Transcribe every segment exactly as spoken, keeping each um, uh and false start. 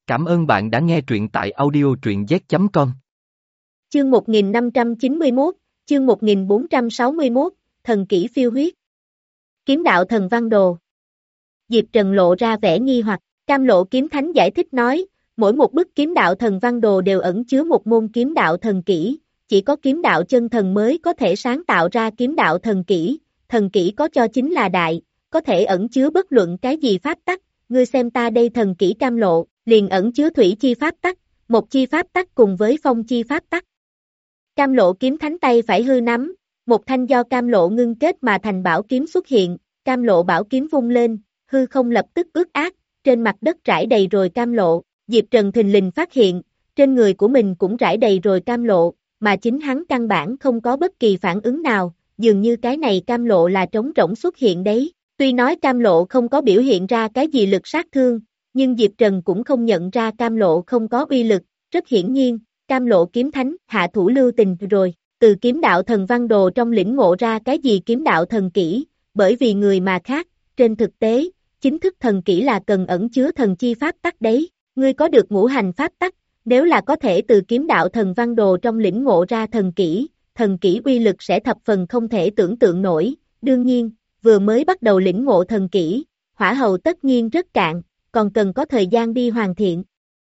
Cảm ơn bạn đã nghe truyện tại audio truyện z chấm com. Chương một nghìn năm trăm chín mươi mốt, chương một nghìn bốn trăm sáu mươi mốt, thần kỹ phiêu huyết. Kiếm đạo thần văn đồ. Diệp Trần lộ ra vẻ nghi hoặc, Cam Lộ Kiếm Thánh giải thích nói, mỗi một bức kiếm đạo thần văn đồ đều ẩn chứa một môn kiếm đạo thần kỹ, chỉ có kiếm đạo chân thần mới có thể sáng tạo ra kiếm đạo thần kỹ, thần kỹ có cho chính là đại, có thể ẩn chứa bất luận cái gì pháp tắc, ngươi xem ta đây thần kỹ Cam Lộ, liền ẩn chứa thủy chi pháp tắc, một chi pháp tắc cùng với phong chi pháp tắc. Cam Lộ Kiếm Thánh tay phải hư nắm, một thanh do Cam Lộ ngưng kết mà thành bảo kiếm xuất hiện, Cam Lộ bảo kiếm vung lên, hư không lập tức ướt át, trên mặt đất rải đầy rồi Cam Lộ, Diệp Trần thình lình phát hiện, trên người của mình cũng rải đầy rồi Cam Lộ, mà chính hắn căn bản không có bất kỳ phản ứng nào, dường như cái này Cam Lộ là trống rỗng xuất hiện đấy, tuy nói Cam Lộ không có biểu hiện ra cái gì lực sát thương, nhưng Diệp Trần cũng không nhận ra Cam Lộ không có uy lực, rất hiển nhiên, Cam Lộ Kiếm Thánh hạ thủ lưu tình rồi, từ kiếm đạo thần văn đồ trong lĩnh ngộ ra cái gì kiếm đạo thần kỹ, bởi vì người mà khác, trên thực tế, chính thức thần kỹ là cần ẩn chứa thần chi pháp tắc đấy, ngươi có được ngũ hành pháp tắc, nếu là có thể từ kiếm đạo thần văn đồ trong lĩnh ngộ ra thần kỹ, thần kỹ uy lực sẽ thập phần không thể tưởng tượng nổi, đương nhiên, vừa mới bắt đầu lĩnh ngộ thần kỹ, hỏa hầu tất nhiên rất cạn, còn cần có thời gian đi hoàn thiện.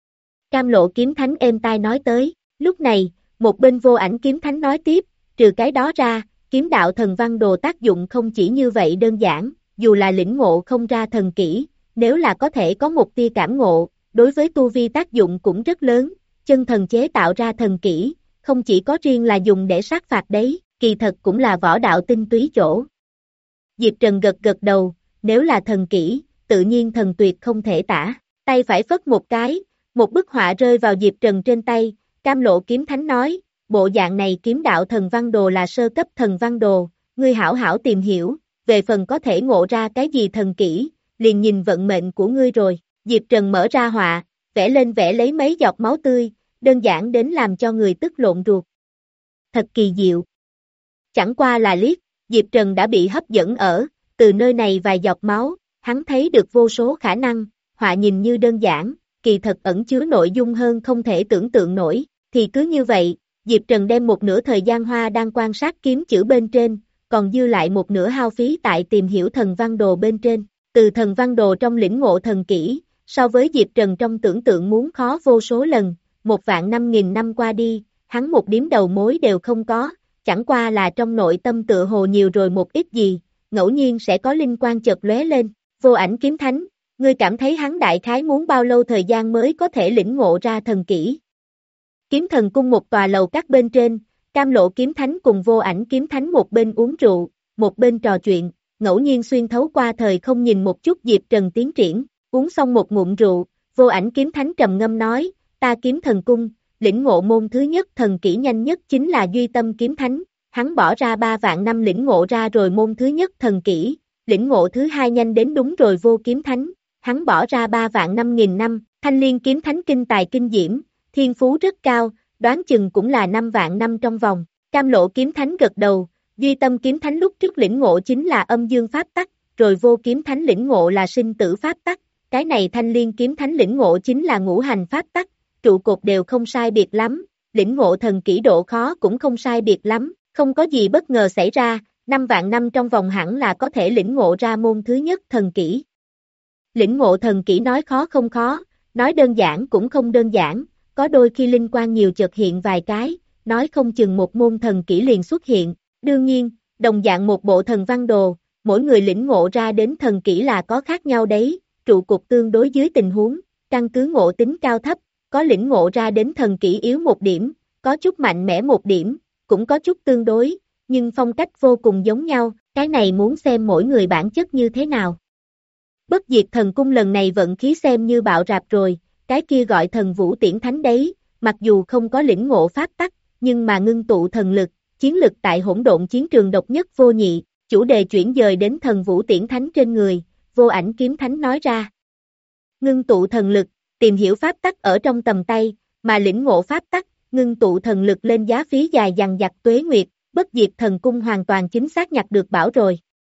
Cam Lộ Kiếm Thánh êm tai nói tới, lúc này, một bên Vô Ảnh Kiếm Thánh nói tiếp, trừ cái đó ra, kiếm đạo thần văn đồ tác dụng không chỉ như vậy đơn giản, dù là lĩnh ngộ không ra thần kỹ, nếu là có thể có một tia cảm ngộ, đối với tu vi tác dụng cũng rất lớn, chân thần chế tạo ra thần kỹ, không chỉ có riêng là dùng để sát phạt đấy, kỳ thật cũng là võ đạo tinh túy chỗ. Diệp Trần gật gật đầu, nếu là thần kỹ, tự nhiên thần tuyệt không thể tả, tay phải phất một cái, một bức họa rơi vào Diệp Trần trên tay, Cam Lộ Kiếm Thánh nói, bộ dạng này kiếm đạo thần văn đồ là sơ cấp thần văn đồ, ngươi hảo hảo tìm hiểu, về phần có thể ngộ ra cái gì thần kỹ, liền nhìn vận mệnh của ngươi rồi, Diệp Trần mở ra họa, vẽ lên vẽ lấy mấy giọt máu tươi, đơn giản đến làm cho người tức lộn ruột. Thật kỳ diệu. Chẳng qua là liếc, Diệp Trần đã bị hấp dẫn ở, từ nơi này vài giọt máu, hắn thấy được vô số khả năng, họa nhìn như đơn giản, kỳ thật ẩn chứa nội dung hơn không thể tưởng tượng nổi, thì cứ như vậy, Diệp Trần đem một nửa thời gian hoa đang quan sát kiếm chữ bên trên, còn dư lại một nửa hao phí tại tìm hiểu thần văn đồ bên trên, từ thần văn đồ trong lĩnh ngộ thần kỹ, so với Diệp Trần trong tưởng tượng muốn khó vô số lần, một vạn năm nghìn năm qua đi, hắn một điểm đầu mối đều không có, chẳng qua là trong nội tâm tựa hồ nhiều rồi một ít gì, ngẫu nhiên sẽ có linh quang chợt lóe lên, Vô Ảnh Kiếm Thánh, ngươi cảm thấy hắn đại khái muốn bao lâu thời gian mới có thể lĩnh ngộ ra thần kỹ. Kiếm Thần Cung một tòa lầu các bên trên, Cam Lộ Kiếm Thánh cùng Vô Ảnh Kiếm Thánh một bên uống rượu, một bên trò chuyện, ngẫu nhiên xuyên thấu qua thời không nhìn một chút Diệp Trần tiến triển, uống xong một ngụm rượu, Vô Ảnh Kiếm Thánh trầm ngâm nói, ta Kiếm Thần Cung, lĩnh ngộ môn thứ nhất thần kỹ nhanh nhất chính là Duy Tâm Kiếm Thánh, hắn bỏ ra ba vạn năm lĩnh ngộ ra rồi môn thứ nhất thần kỹ, lĩnh ngộ thứ hai nhanh đến đúng rồi Vô Kiếm Thánh, hắn bỏ ra ba vạn năm nghìn năm, Thanh Liên Kiếm Thánh kinh tài kinh diễm, thiên phú rất cao, đoán chừng cũng là năm vạn năm trong vòng, Cam Lộ Kiếm Thánh gật đầu, Duy Tâm Kiếm Thánh lúc trước lĩnh ngộ chính là âm dương pháp tắc, rồi Vô Kiếm Thánh lĩnh ngộ là sinh tử pháp tắc, cái này Thanh Liên Kiếm Thánh lĩnh ngộ chính là ngũ hành pháp tắc, trụ cột đều không sai biệt lắm, lĩnh ngộ thần kỹ độ khó cũng không sai biệt lắm, không có gì bất ngờ xảy ra, năm vạn năm trong vòng hẳn là có thể lĩnh ngộ ra môn thứ nhất thần kỹ. Lĩnh ngộ thần kỹ nói khó không khó, nói đơn giản cũng không đơn giản, có đôi khi linh quan nhiều chợt hiện vài cái, nói không chừng một môn thần kỹ liền xuất hiện, đương nhiên, đồng dạng một bộ thần văn đồ, mỗi người lĩnh ngộ ra đến thần kỹ là có khác nhau đấy, trụ cột tương đối dưới tình huống, căn cứ ngộ tính cao thấp, có lĩnh ngộ ra đến thần kỹ yếu một điểm, có chút mạnh mẽ một điểm, cũng có chút tương đối, nhưng phong cách vô cùng giống nhau, cái này muốn xem mỗi người bản chất như thế nào. Bất Diệt Thần Cung lần này vận khí xem như bạo rạp rồi, cái kia gọi thần vũ tiễn thánh đấy, mặc dù không có lĩnh ngộ pháp tắc, nhưng mà ngưng tụ thần lực, chiến lực tại hỗn độn chiến trường độc nhất vô nhị, chủ đề chuyển dời đến thần vũ tiễn thánh trên người, Vô Ảnh Kiếm Thánh nói ra. Ngưng tụ thần lực, tìm hiểu pháp tắc ở trong tầm tay, mà lĩnh ngộ pháp tắc, ngưng tụ thần lực lên giá phí dài dằng dặc tuế nguyệt, Bất Diệt Thần Cung hoàn toàn chính xác nhặt được bảo rồi.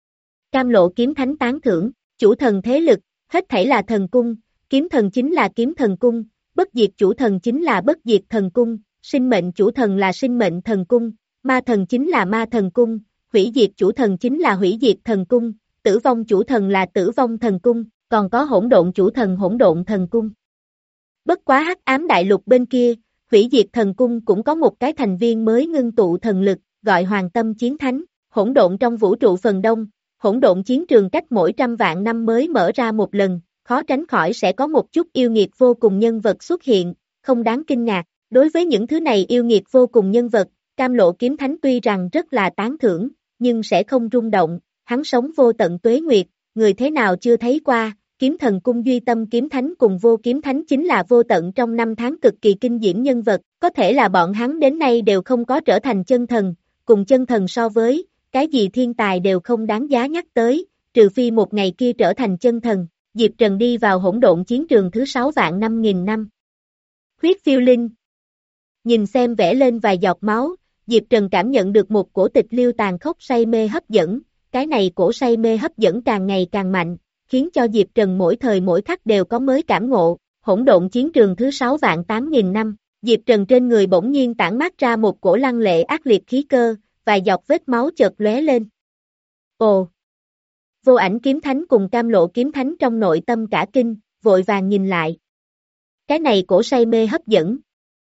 Cam Lộ Kiếm Thánh tán thưởng, chủ thần thế lực, hết thảy là thần cung, kiếm thần chính là kiếm thần cung, bất diệt chủ thần chính là bất diệt thần cung, sinh mệnh chủ thần là sinh mệnh thần cung, ma thần chính là ma thần cung, hủy diệt chủ thần chính là hủy diệt thần cung, tử vong chủ thần là tử vong thần cung, còn có hỗn độn chủ thần hỗn độn thần cung. Bất quá hắc ám đại lục bên kia, hủy diệt thần cung cũng có một cái thành viên mới ngưng tụ thần lực, gọi Hoàng Tâm Chiến Thánh, hỗn độn trong vũ trụ phần đông, hỗn độn chiến trường cách mỗi trăm vạn năm mới mở ra một lần, khó tránh khỏi sẽ có một chút yêu nghiệt vô cùng nhân vật xuất hiện, không đáng kinh ngạc. Đối với những thứ này yêu nghiệt vô cùng nhân vật, Cam Lộ Kiếm Thánh tuy rằng rất là tán thưởng, nhưng sẽ không rung động, hắn sống vô tận tuế nguyệt, người thế nào chưa thấy qua, Kiếm Thần Cung Duy Tâm Kiếm Thánh cùng Vô Kiếm Thánh chính là vô tận trong năm tháng cực kỳ kinh diễm nhân vật, có thể là bọn hắn đến nay đều không có trở thành chân thần, cùng chân thần so với, cái gì thiên tài đều không đáng giá nhắc tới, trừ phi một ngày kia trở thành chân thần. Diệp Trần đi vào hỗn độn chiến trường thứ sáu vạn năm nghìn năm. Huyết phiêu linh. Nhìn xem vẽ lên vài giọt máu, Diệp Trần cảm nhận được một cổ tịch liêu tàn khốc say mê hấp dẫn, cái này cổ say mê hấp dẫn càng ngày càng mạnh, khiến cho Diệp Trần mỗi thời mỗi khắc đều có mới cảm ngộ. Hỗn độn chiến trường thứ sáu vạn tám nghìn năm, Diệp Trần trên người bỗng nhiên tản mát ra một cổ lăng lệ ác liệt khí cơ, vài giọt vết máu chợt lóe lên. Ồ! Vô Ảnh Kiếm Thánh cùng Cam Lộ Kiếm Thánh trong nội tâm cả kinh, vội vàng nhìn lại. Cái này cổ say mê hấp dẫn.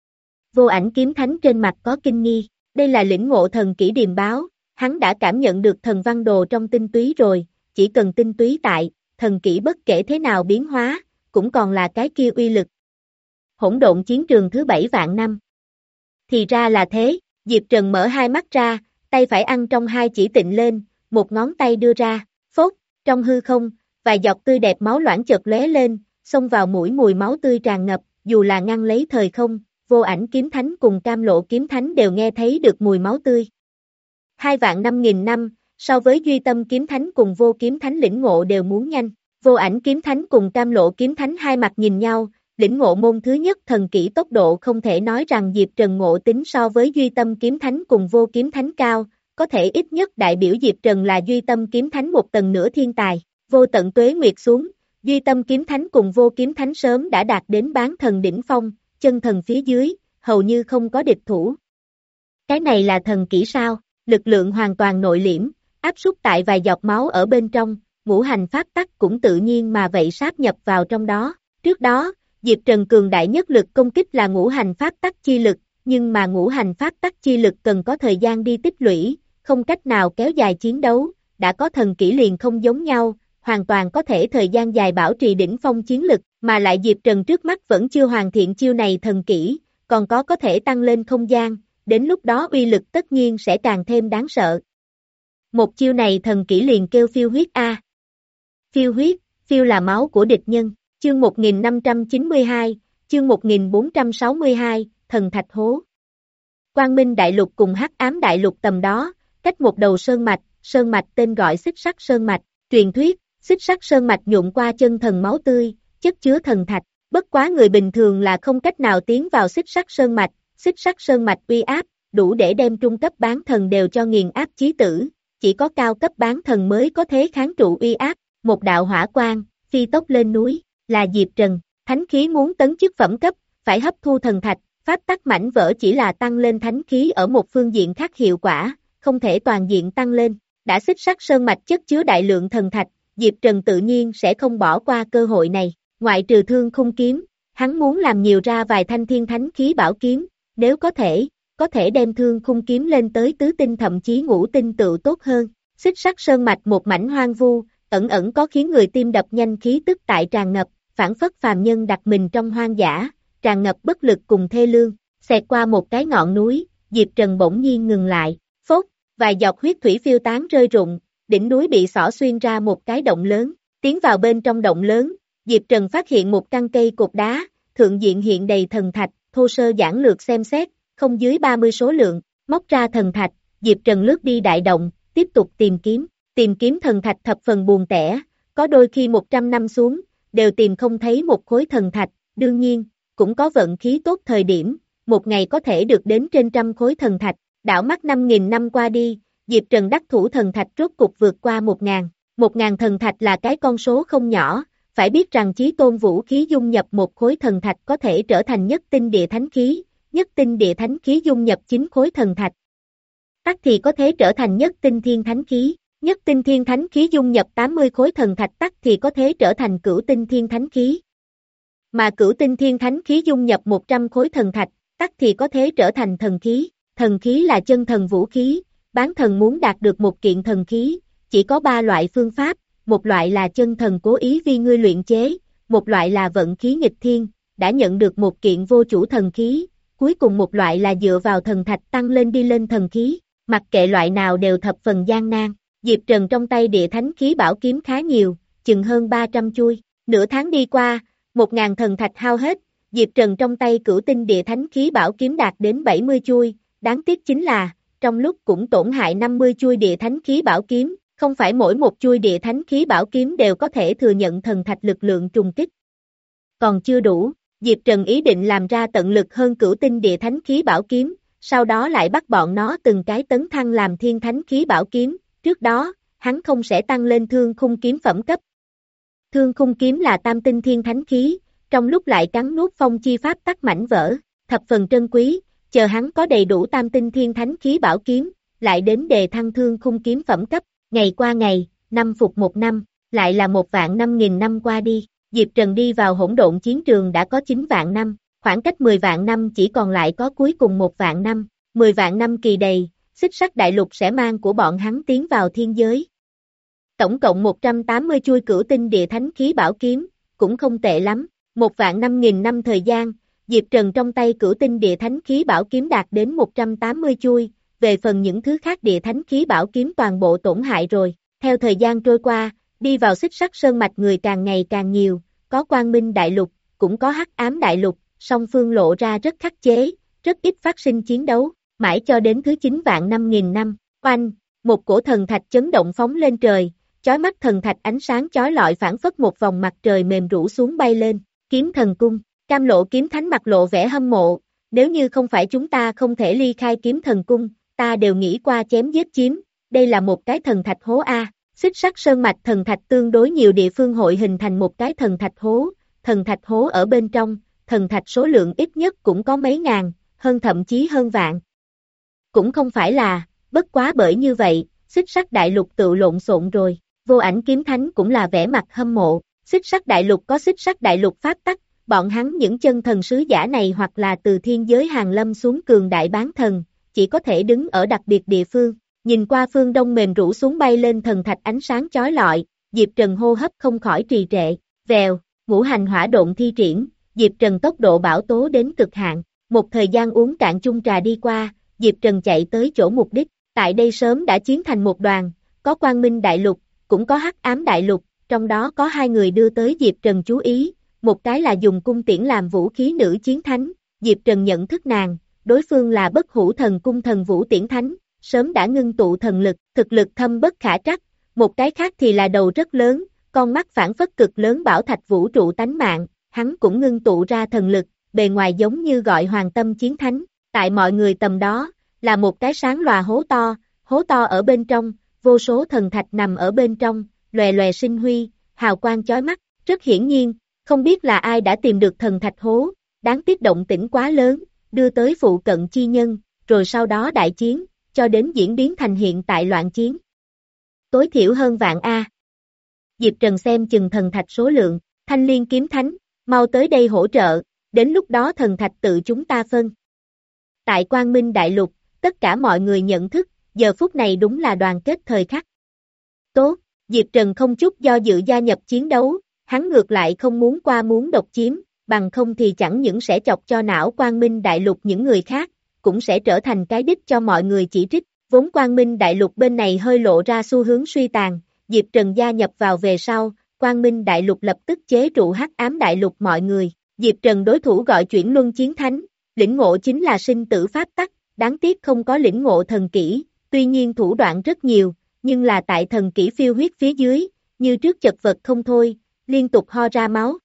Vô Ảnh Kiếm Thánh trên mặt có kinh nghi, đây là lĩnh ngộ thần kỹ điềm báo, hắn đã cảm nhận được thần văn đồ trong tinh túy rồi, chỉ cần tinh túy tại, thần kỹ bất kể thế nào biến hóa, cũng còn là cái kia uy lực. Hỗn độn chiến trường thứ bảy vạn năm. Thì ra là thế, Diệp Trần mở hai mắt ra, tay phải ăn trong hai chỉ tịnh lên, một ngón tay đưa ra, phốt, trong hư không, vài giọt tươi đẹp máu loãng chợt lóe lên, xông vào mũi mùi máu tươi tràn ngập, dù là ngăn lấy thời không, Vô Ảnh Kiếm Thánh cùng Cam Lộ Kiếm Thánh đều nghe thấy được mùi máu tươi. Hai vạn năm nghìn năm, so với Duy Tâm Kiếm Thánh cùng Vô Kiếm Thánh lĩnh ngộ đều muốn nhanh, Vô Ảnh Kiếm Thánh cùng Cam Lộ Kiếm Thánh hai mặt nhìn nhau, lĩnh ngộ môn thứ nhất thần kỹ tốc độ không thể nói rằng Diệp Trần ngộ tính so với Duy Tâm Kiếm Thánh cùng Vô Kiếm Thánh cao, có thể ít nhất đại biểu Diệp Trần là Duy Tâm Kiếm Thánh một tầng nửa thiên tài, vô tận tuế nguyệt xuống, Duy Tâm Kiếm Thánh cùng Vô Kiếm Thánh sớm đã đạt đến bán thần đỉnh phong, chân thần phía dưới, hầu như không có địch thủ. Cái này là thần kỹ sao? Lực lượng hoàn toàn nội liễm, áp suất tại vài giọt máu ở bên trong, ngũ hành pháp tắc cũng tự nhiên mà vậy sáp nhập vào trong đó. Trước đó, Diệp Trần cường đại nhất lực công kích là ngũ hành pháp tắc chi lực, nhưng mà ngũ hành pháp tắc chi lực cần có thời gian đi tích lũy, không cách nào kéo dài chiến đấu, đã có thần kỹ liền không giống nhau, hoàn toàn có thể thời gian dài bảo trì đỉnh phong chiến lực, mà lại Diệp Trần trước mắt vẫn chưa hoàn thiện chiêu này thần kỹ, còn có có thể tăng lên không gian, đến lúc đó uy lực tất nhiên sẽ càng thêm đáng sợ. Một chiêu này thần kỹ liền kêu phiêu huyết A. Phiêu huyết, phiêu là máu của địch nhân, chương một nghìn năm trăm chín mươi hai, chương một nghìn bốn trăm sáu mươi hai, thần thạch hố. Quang Minh Đại Lục cùng Hắc Ám Đại Lục tầm đó, cách một đầu sơn mạch, sơn mạch tên gọi Xích Sắt Sơn Mạch, truyền thuyết, Xích Sắt Sơn Mạch nhuộm qua chân thần máu tươi, chất chứa thần thạch, bất quá người bình thường là không cách nào tiến vào Xích Sắt Sơn Mạch, Xích Sắt Sơn Mạch uy áp, đủ để đem trung cấp bán thần đều cho nghiền áp chí tử, chỉ có cao cấp bán thần mới có thế kháng trụ uy áp, một đạo hỏa quang, phi tốc lên núi, là Diệp Trần, thánh khí muốn tấn chức phẩm cấp, phải hấp thu thần thạch, pháp tắc mảnh vỡ chỉ là tăng lên thánh khí ở một phương diện khác hiệu quả, không thể toàn diện tăng lên, đã Xích Sắt Sơn Mạch chất chứa đại lượng thần thạch, Diệp Trần tự nhiên sẽ không bỏ qua cơ hội này, ngoại trừ thương khung kiếm, hắn muốn làm nhiều ra vài thanh thiên thánh khí bảo kiếm, nếu có thể, có thể đem thương khung kiếm lên tới tứ tinh thậm chí ngũ tinh tự tốt hơn. Xích Sắt Sơn Mạch một mảnh hoang vu, ẩn ẩn có khiến người tim đập nhanh khí tức tại tràn ngập, phản phất phàm nhân đặt mình trong hoang dã, tràn ngập bất lực cùng thê lương, xẹt qua một cái ngọn núi, Diệp Trần bỗng nhiên ngừng lại, phốt, vài giọt huyết thủy phiêu tán rơi rụng, đỉnh núi bị xỏ xuyên ra một cái động lớn, tiến vào bên trong động lớn, Diệp Trần phát hiện một căn cây cột đá, thượng diện hiện đầy thần thạch, thô sơ giản lược xem xét, không dưới ba mươi số lượng, móc ra thần thạch, Diệp Trần lướt đi đại động, tiếp tục tìm kiếm, tìm kiếm thần thạch thập phần buồn tẻ, có đôi khi một trăm năm xuống, đều tìm không thấy một khối thần thạch, đương nhiên, cũng có vận khí tốt thời điểm, một ngày có thể được đến trên trăm khối thần thạch, đảo mắt năm nghìn năm qua đi, Diệp Trần đắc thủ thần thạch rốt cục vượt qua một ngàn, một ngàn thần thạch là cái con số không nhỏ, Phải biết rằng chí tôn vũ khí dung nhập một khối thần thạch có thể trở thành nhất tinh địa thánh khí, nhất tinh địa thánh khí dung nhập chín khối thần thạch. Tắc thì có thể trở thành nhất tinh thiên thánh khí, nhất tinh thiên thánh khí dung nhập tám mươi khối thần thạch tắc thì có thể trở thành cửu tinh thiên thánh khí. Mà cửu tinh thiên thánh khí dung nhập một trăm khối thần thạch, tắc thì có thể trở thành thần khí. Thần khí là chân thần vũ khí, bán thần muốn đạt được một kiện thần khí, chỉ có ba loại phương pháp, một loại là chân thần cố ý vì ngươi luyện chế, một loại là vận khí nghịch thiên, đã nhận được một kiện vô chủ thần khí, cuối cùng một loại là dựa vào thần thạch tăng lên đi lên thần khí, mặc kệ loại nào đều thập phần gian nan. Diệp Trần trong tay địa thánh khí bảo kiếm khá nhiều, chừng hơn ba trăm chuôi, nửa tháng đi qua, một ngàn thần thạch hao hết, Diệp Trần trong tay cửu tinh địa thánh khí bảo kiếm đạt đến bảy mươi chuôi, đáng tiếc chính là, trong lúc cũng tổn hại năm mươi chuôi địa thánh khí bảo kiếm, không phải mỗi một chuôi địa thánh khí bảo kiếm đều có thể thừa nhận thần thạch lực lượng trùng kích. Còn chưa đủ, Diệp Trần ý định làm ra tận lực hơn cửu tinh địa thánh khí bảo kiếm, sau đó lại bắt bọn nó từng cái tấn thăng làm thiên thánh khí bảo kiếm, trước đó, hắn không sẽ tăng lên thương khung kiếm phẩm cấp. Thương khung kiếm là tam tinh thiên thánh khí, trong lúc lại cắn nuốt phong chi pháp tắc mảnh vỡ, thập phần trân quý, chờ hắn có đầy đủ tam tinh thiên thánh khí bảo kiếm, lại đến đề thăng thương khung kiếm phẩm cấp, ngày qua ngày, năm phục một năm, lại là một vạn năm nghìn năm qua đi, Diệp Trần đi vào hỗn độn chiến trường đã có chín vạn năm, khoảng cách mười vạn năm chỉ còn lại có cuối cùng một vạn năm, mười vạn năm kỳ đầy, xích sắt đại lục sẽ mang của bọn hắn tiến vào thiên giới. Tổng cộng một trăm tám mươi chuôi cửu tinh địa thánh khí bảo kiếm, cũng không tệ lắm, một vạn năm nghìn năm thời gian, Diệp Trần trong tay cửu tinh địa thánh khí bảo kiếm đạt đến một trăm tám mươi chuôi, về phần những thứ khác địa thánh khí bảo kiếm toàn bộ tổn hại rồi, theo thời gian trôi qua, đi vào xích sắt sơn mạch người càng ngày càng nhiều, có quang minh đại lục, cũng có hắc ám đại lục, song phương lộ ra rất khắc chế, rất ít phát sinh chiến đấu, mãi cho đến thứ chín vạn năm nghìn năm, oanh, một cổ thần thạch chấn động phóng lên trời, chói mắt thần thạch ánh sáng chói lọi phản phất một vòng mặt trời mềm rũ xuống bay lên, kiếm thần cung, Cam Lộ kiếm thánh mặt lộ vẻ hâm mộ, nếu như không phải chúng ta không thể ly khai kiếm thần cung, ta đều nghĩ qua chém giết chiếm, đây là một cái thần thạch hố A, xích sắt sơn mạch thần thạch tương đối nhiều địa phương hội hình thành một cái thần thạch hố, thần thạch hố ở bên trong, thần thạch số lượng ít nhất cũng có mấy ngàn, hơn thậm chí hơn vạn. Cũng không phải là, bất quá bởi như vậy, xích sắt đại lục tự lộn xộn rồi, Vô Ảnh kiếm thánh cũng là vẻ mặt hâm mộ, xích sắt đại lục có xích sắt đại lục pháp tắc, bọn hắn những chân thần sứ giả này hoặc là từ thiên giới hàng lâm xuống cường đại bán thần, chỉ có thể đứng ở đặc biệt địa phương, nhìn qua phương đông mềm rũ xuống bay lên thần thạch ánh sáng chói lọi, Diệp Trần hô hấp không khỏi trì trệ, vèo, ngũ hành hỏa độn thi triển, Diệp Trần tốc độ bão tố đến cực hạn, một thời gian uống cạn chung trà đi qua, Diệp Trần chạy tới chỗ mục đích, tại đây sớm đã chiến thành một đoàn, có quang minh đại lục, cũng có hắc ám đại lục, trong đó có hai người đưa tới Diệp Trần chú ý, một cái là dùng cung tiễn làm vũ khí nữ chiến thánh, Diệp Trần nhận thức nàng, đối phương là bất hủ thần cung thần vũ tiễn thánh, sớm đã ngưng tụ thần lực, thực lực thâm bất khả trắc, một cái khác thì là đầu rất lớn, con mắt phản phất cực lớn bảo thạch vũ trụ tánh mạng, hắn cũng ngưng tụ ra thần lực, bề ngoài giống như gọi hoàng tâm chiến thánh, tại mọi người tầm đó, là một cái sáng lòa hố to, hố to ở bên trong, vô số thần thạch nằm ở bên trong, lòe lòe sinh huy, hào quang chói mắt, rất hiển nhiên, không biết là ai đã tìm được thần thạch hố, đáng tiếc động tĩnh quá lớn, đưa tới phụ cận chi nhân, rồi sau đó đại chiến, cho đến diễn biến thành hiện tại loạn chiến. Tối thiểu hơn vạn A. Diệp Trần xem chừng thần thạch số lượng, Thanh Liên kiếm thánh, mau tới đây hỗ trợ, đến lúc đó thần thạch tự chúng ta phân. Tại Quang Minh Đại Lục, tất cả mọi người nhận thức, giờ phút này đúng là đoàn kết thời khắc. Tốt, Diệp Trần không chút do dự gia nhập chiến đấu, hắn ngược lại không muốn qua muốn độc chiếm, bằng không thì chẳng những sẽ chọc cho não Quang Minh Đại Lục những người khác, cũng sẽ trở thành cái đích cho mọi người chỉ trích, vốn Quang Minh Đại Lục bên này hơi lộ ra xu hướng suy tàn, Diệp Trần gia nhập vào về sau, Quang Minh Đại Lục lập tức chế trụ hắc ám đại lục mọi người, Diệp Trần đối thủ gọi chuyển luân chiến thánh, lĩnh ngộ chính là sinh tử pháp tắc, đáng tiếc không có lĩnh ngộ thần kỹ, tuy nhiên thủ đoạn rất nhiều, nhưng là tại thần kỹ phiêu huyết phía dưới, như trước chật vật không thôi, liên tục ho ra máu.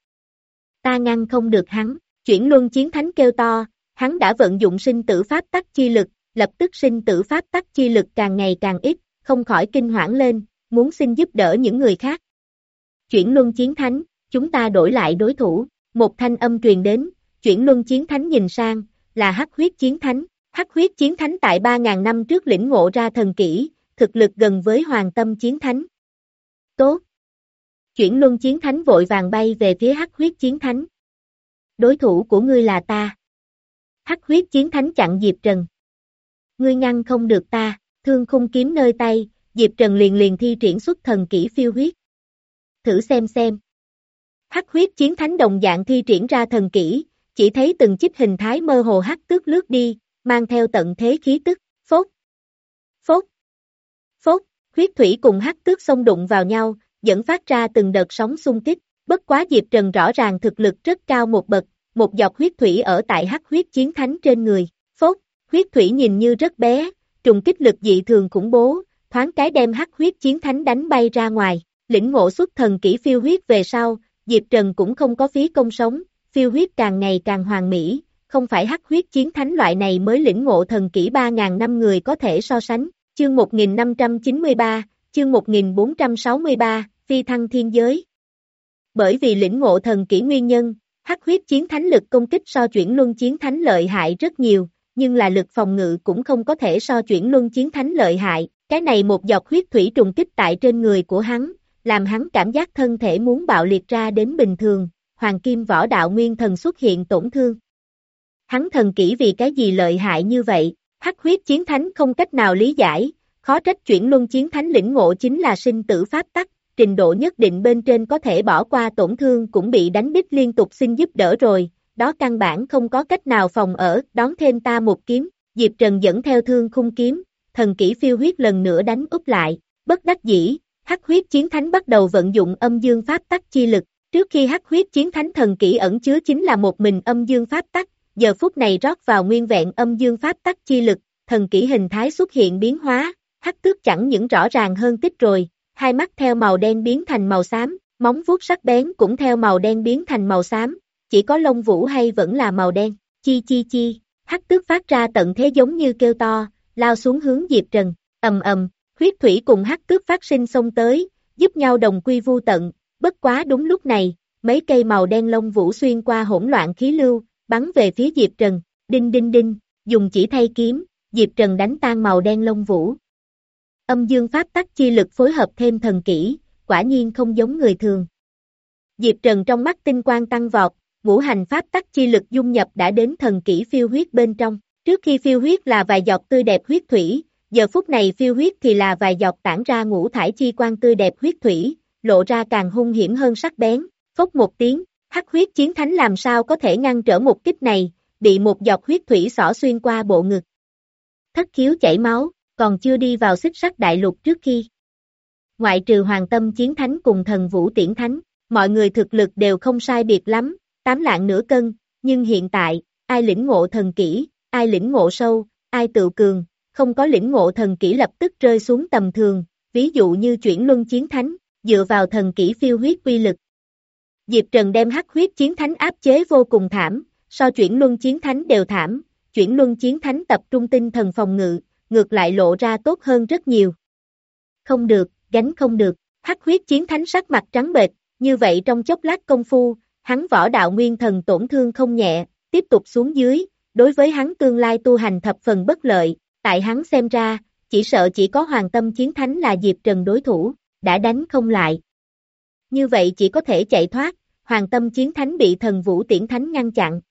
Ta ngăn không được hắn, chuyển luân chiến thánh kêu to, hắn đã vận dụng sinh tử pháp tắc chi lực, lập tức sinh tử pháp tắc chi lực càng ngày càng ít, không khỏi kinh hoảng lên, muốn xin giúp đỡ những người khác. Chuyển luân chiến thánh, chúng ta đổi lại đối thủ, một thanh âm truyền đến, chuyển luân chiến thánh nhìn sang, là hắc huyết chiến thánh, hắc huyết chiến thánh tại ba ngàn năm trước lĩnh ngộ ra thần kỹ, thực lực gần với hoàng tâm chiến thánh. Tốt! Chuyển luân chiến thánh vội vàng bay về phía hắc huyết chiến thánh. Đối thủ của ngươi là ta. Hắc huyết chiến thánh chặn Diệp Trần. Ngươi ngăn không được ta, thương khung kiếm nơi tay, Diệp Trần liền liền thi triển xuất thần kỹ phiêu huyết. Thử xem xem. Hắc huyết chiến thánh đồng dạng thi triển ra thần kỹ, chỉ thấy từng chích hình thái mơ hồ hắc tước lướt đi, mang theo tận thế khí tức, phốt, phốt, phốt, huyết thủy cùng hắc tước xông đụng vào nhau, dẫn phát ra từng đợt sóng xung kích, bất quá Diệp Trần rõ ràng thực lực rất cao một bậc, một giọt huyết thủy ở tại hắc huyết chiến thánh trên người, phốt, huyết thủy nhìn như rất bé, trùng kích lực dị thường khủng bố, thoáng cái đem hắc huyết chiến thánh đánh bay ra ngoài, lĩnh ngộ xuất thần kỹ phiêu huyết về sau, Diệp Trần cũng không có phí công sống, phiêu huyết càng ngày càng hoàn mỹ, không phải hắc huyết chiến thánh loại này mới lĩnh ngộ thần kỹ ba ngàn năm người có thể so sánh, chương một nghìn năm trăm chín mươi ba, chương một nghìn bốn trăm sáu mươi ba, phi thăng thiên giới. Bởi vì lĩnh ngộ thần kỹ nguyên nhân, hắc huyết chiến thánh lực công kích so chuyển luân chiến thánh lợi hại rất nhiều, nhưng là lực phòng ngự cũng không có thể so chuyển luân chiến thánh lợi hại, cái này một giọt huyết thủy trùng kích tại trên người của hắn, làm hắn cảm giác thân thể muốn bạo liệt ra đến bình thường, hoàng kim võ đạo nguyên thần xuất hiện tổn thương. Hắn thần kỹ vì cái gì lợi hại như vậy, hắc huyết chiến thánh không cách nào lý giải, khó trách chuyển luân chiến thánh lĩnh ngộ chính là sinh tử pháp tắc, trình độ nhất định bên trên có thể bỏ qua tổn thương cũng bị đánh đích liên tục xin giúp đỡ rồi, đó căn bản không có cách nào phòng ở, đón thêm ta một kiếm, Diệp Trần dẫn theo thương khung kiếm, thần kỹ phiêu huyết lần nữa đánh úp lại, bất đắc dĩ, hắc huyết chiến thánh bắt đầu vận dụng âm dương pháp tắc chi lực, trước khi hắc huyết chiến thánh thần kỹ ẩn chứa chính là một mình âm dương pháp tắc, giờ phút này rót vào nguyên vẹn âm dương pháp tắc chi lực, thần kỹ hình thái xuất hiện biến hóa, hắc tước chẳng những rõ ràng hơn tích rồi, hai mắt theo màu đen biến thành màu xám, móng vuốt sắc bén cũng theo màu đen biến thành màu xám, chỉ có lông vũ hay vẫn là màu đen, chi chi chi, hắc tước phát ra tận thế giống như kêu to, lao xuống hướng Diệp Trần, ầm ầm, huyết thủy cùng hắc tước phát sinh xông tới, giúp nhau đồng quy vu tận, bất quá đúng lúc này, mấy cây màu đen lông vũ xuyên qua hỗn loạn khí lưu, bắn về phía Diệp Trần, đinh đinh đinh, dùng chỉ thay kiếm, Diệp Trần đánh tan màu đen lông vũ. Âm dương pháp tắc chi lực phối hợp thêm thần kỹ, quả nhiên không giống người thường. Diệp Trần trong mắt tinh quang tăng vọt, ngũ hành pháp tắc chi lực dung nhập đã đến thần kỹ phiêu huyết bên trong, trước khi phiêu huyết là vài giọt tươi đẹp huyết thủy, giờ phút này phiêu huyết thì là vài giọt tản ra ngũ thải chi quang tươi đẹp huyết thủy, lộ ra càng hung hiểm hơn sắc bén, phốc một tiếng, hắc huyết chiến thánh làm sao có thể ngăn trở một kích này, bị một giọt huyết thủy xỏ xuyên qua bộ ngực. Thất khiếu chảy máu, còn chưa đi vào xích sắt đại lục trước khi. Ngoại trừ hoàng tâm chiến thánh cùng thần vũ tiễn thánh, mọi người thực lực đều không sai biệt lắm, tám lạng nửa cân, nhưng hiện tại, ai lĩnh ngộ thần kỹ, ai lĩnh ngộ sâu, ai tự cường, không có lĩnh ngộ thần kỹ lập tức rơi xuống tầm thường, ví dụ như chuyển luân chiến thánh, dựa vào thần kỹ phiêu huyết uy lực. Diệp Trần đem hắc huyết chiến thánh áp chế vô cùng thảm, so chuyển luân chiến thánh đều thảm, chuyển luân chiến thánh tập trung tinh thần phòng ngự, ngược lại lộ ra tốt hơn rất nhiều. Không được, gánh không được, hắc huyết chiến thánh sắc mặt trắng bệch, như vậy trong chốc lát công phu, hắn võ đạo nguyên thần tổn thương không nhẹ, tiếp tục xuống dưới, đối với hắn tương lai tu hành thập phần bất lợi, tại hắn xem ra, chỉ sợ chỉ có hoàng tâm chiến thánh là Diệp Trần đối thủ, đã đánh không lại. Như vậy chỉ có thể chạy thoát, hoàng tâm chiến thánh bị thần vũ tiễn thánh ngăn chặn.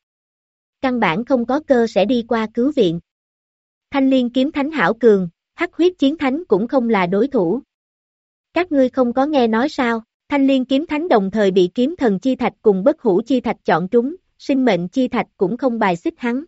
Căn bản không có cơ sẽ đi qua cứu viện. Thanh liên kiếm thánh hảo cường, hắc huyết chiến thánh cũng không là đối thủ. Các ngươi không có nghe nói sao, thanh liên kiếm thánh đồng thời bị kiếm thần chi thạch cùng bất hủ chi thạch chọn trúng, sinh mệnh chi thạch cũng không bài xích hắn.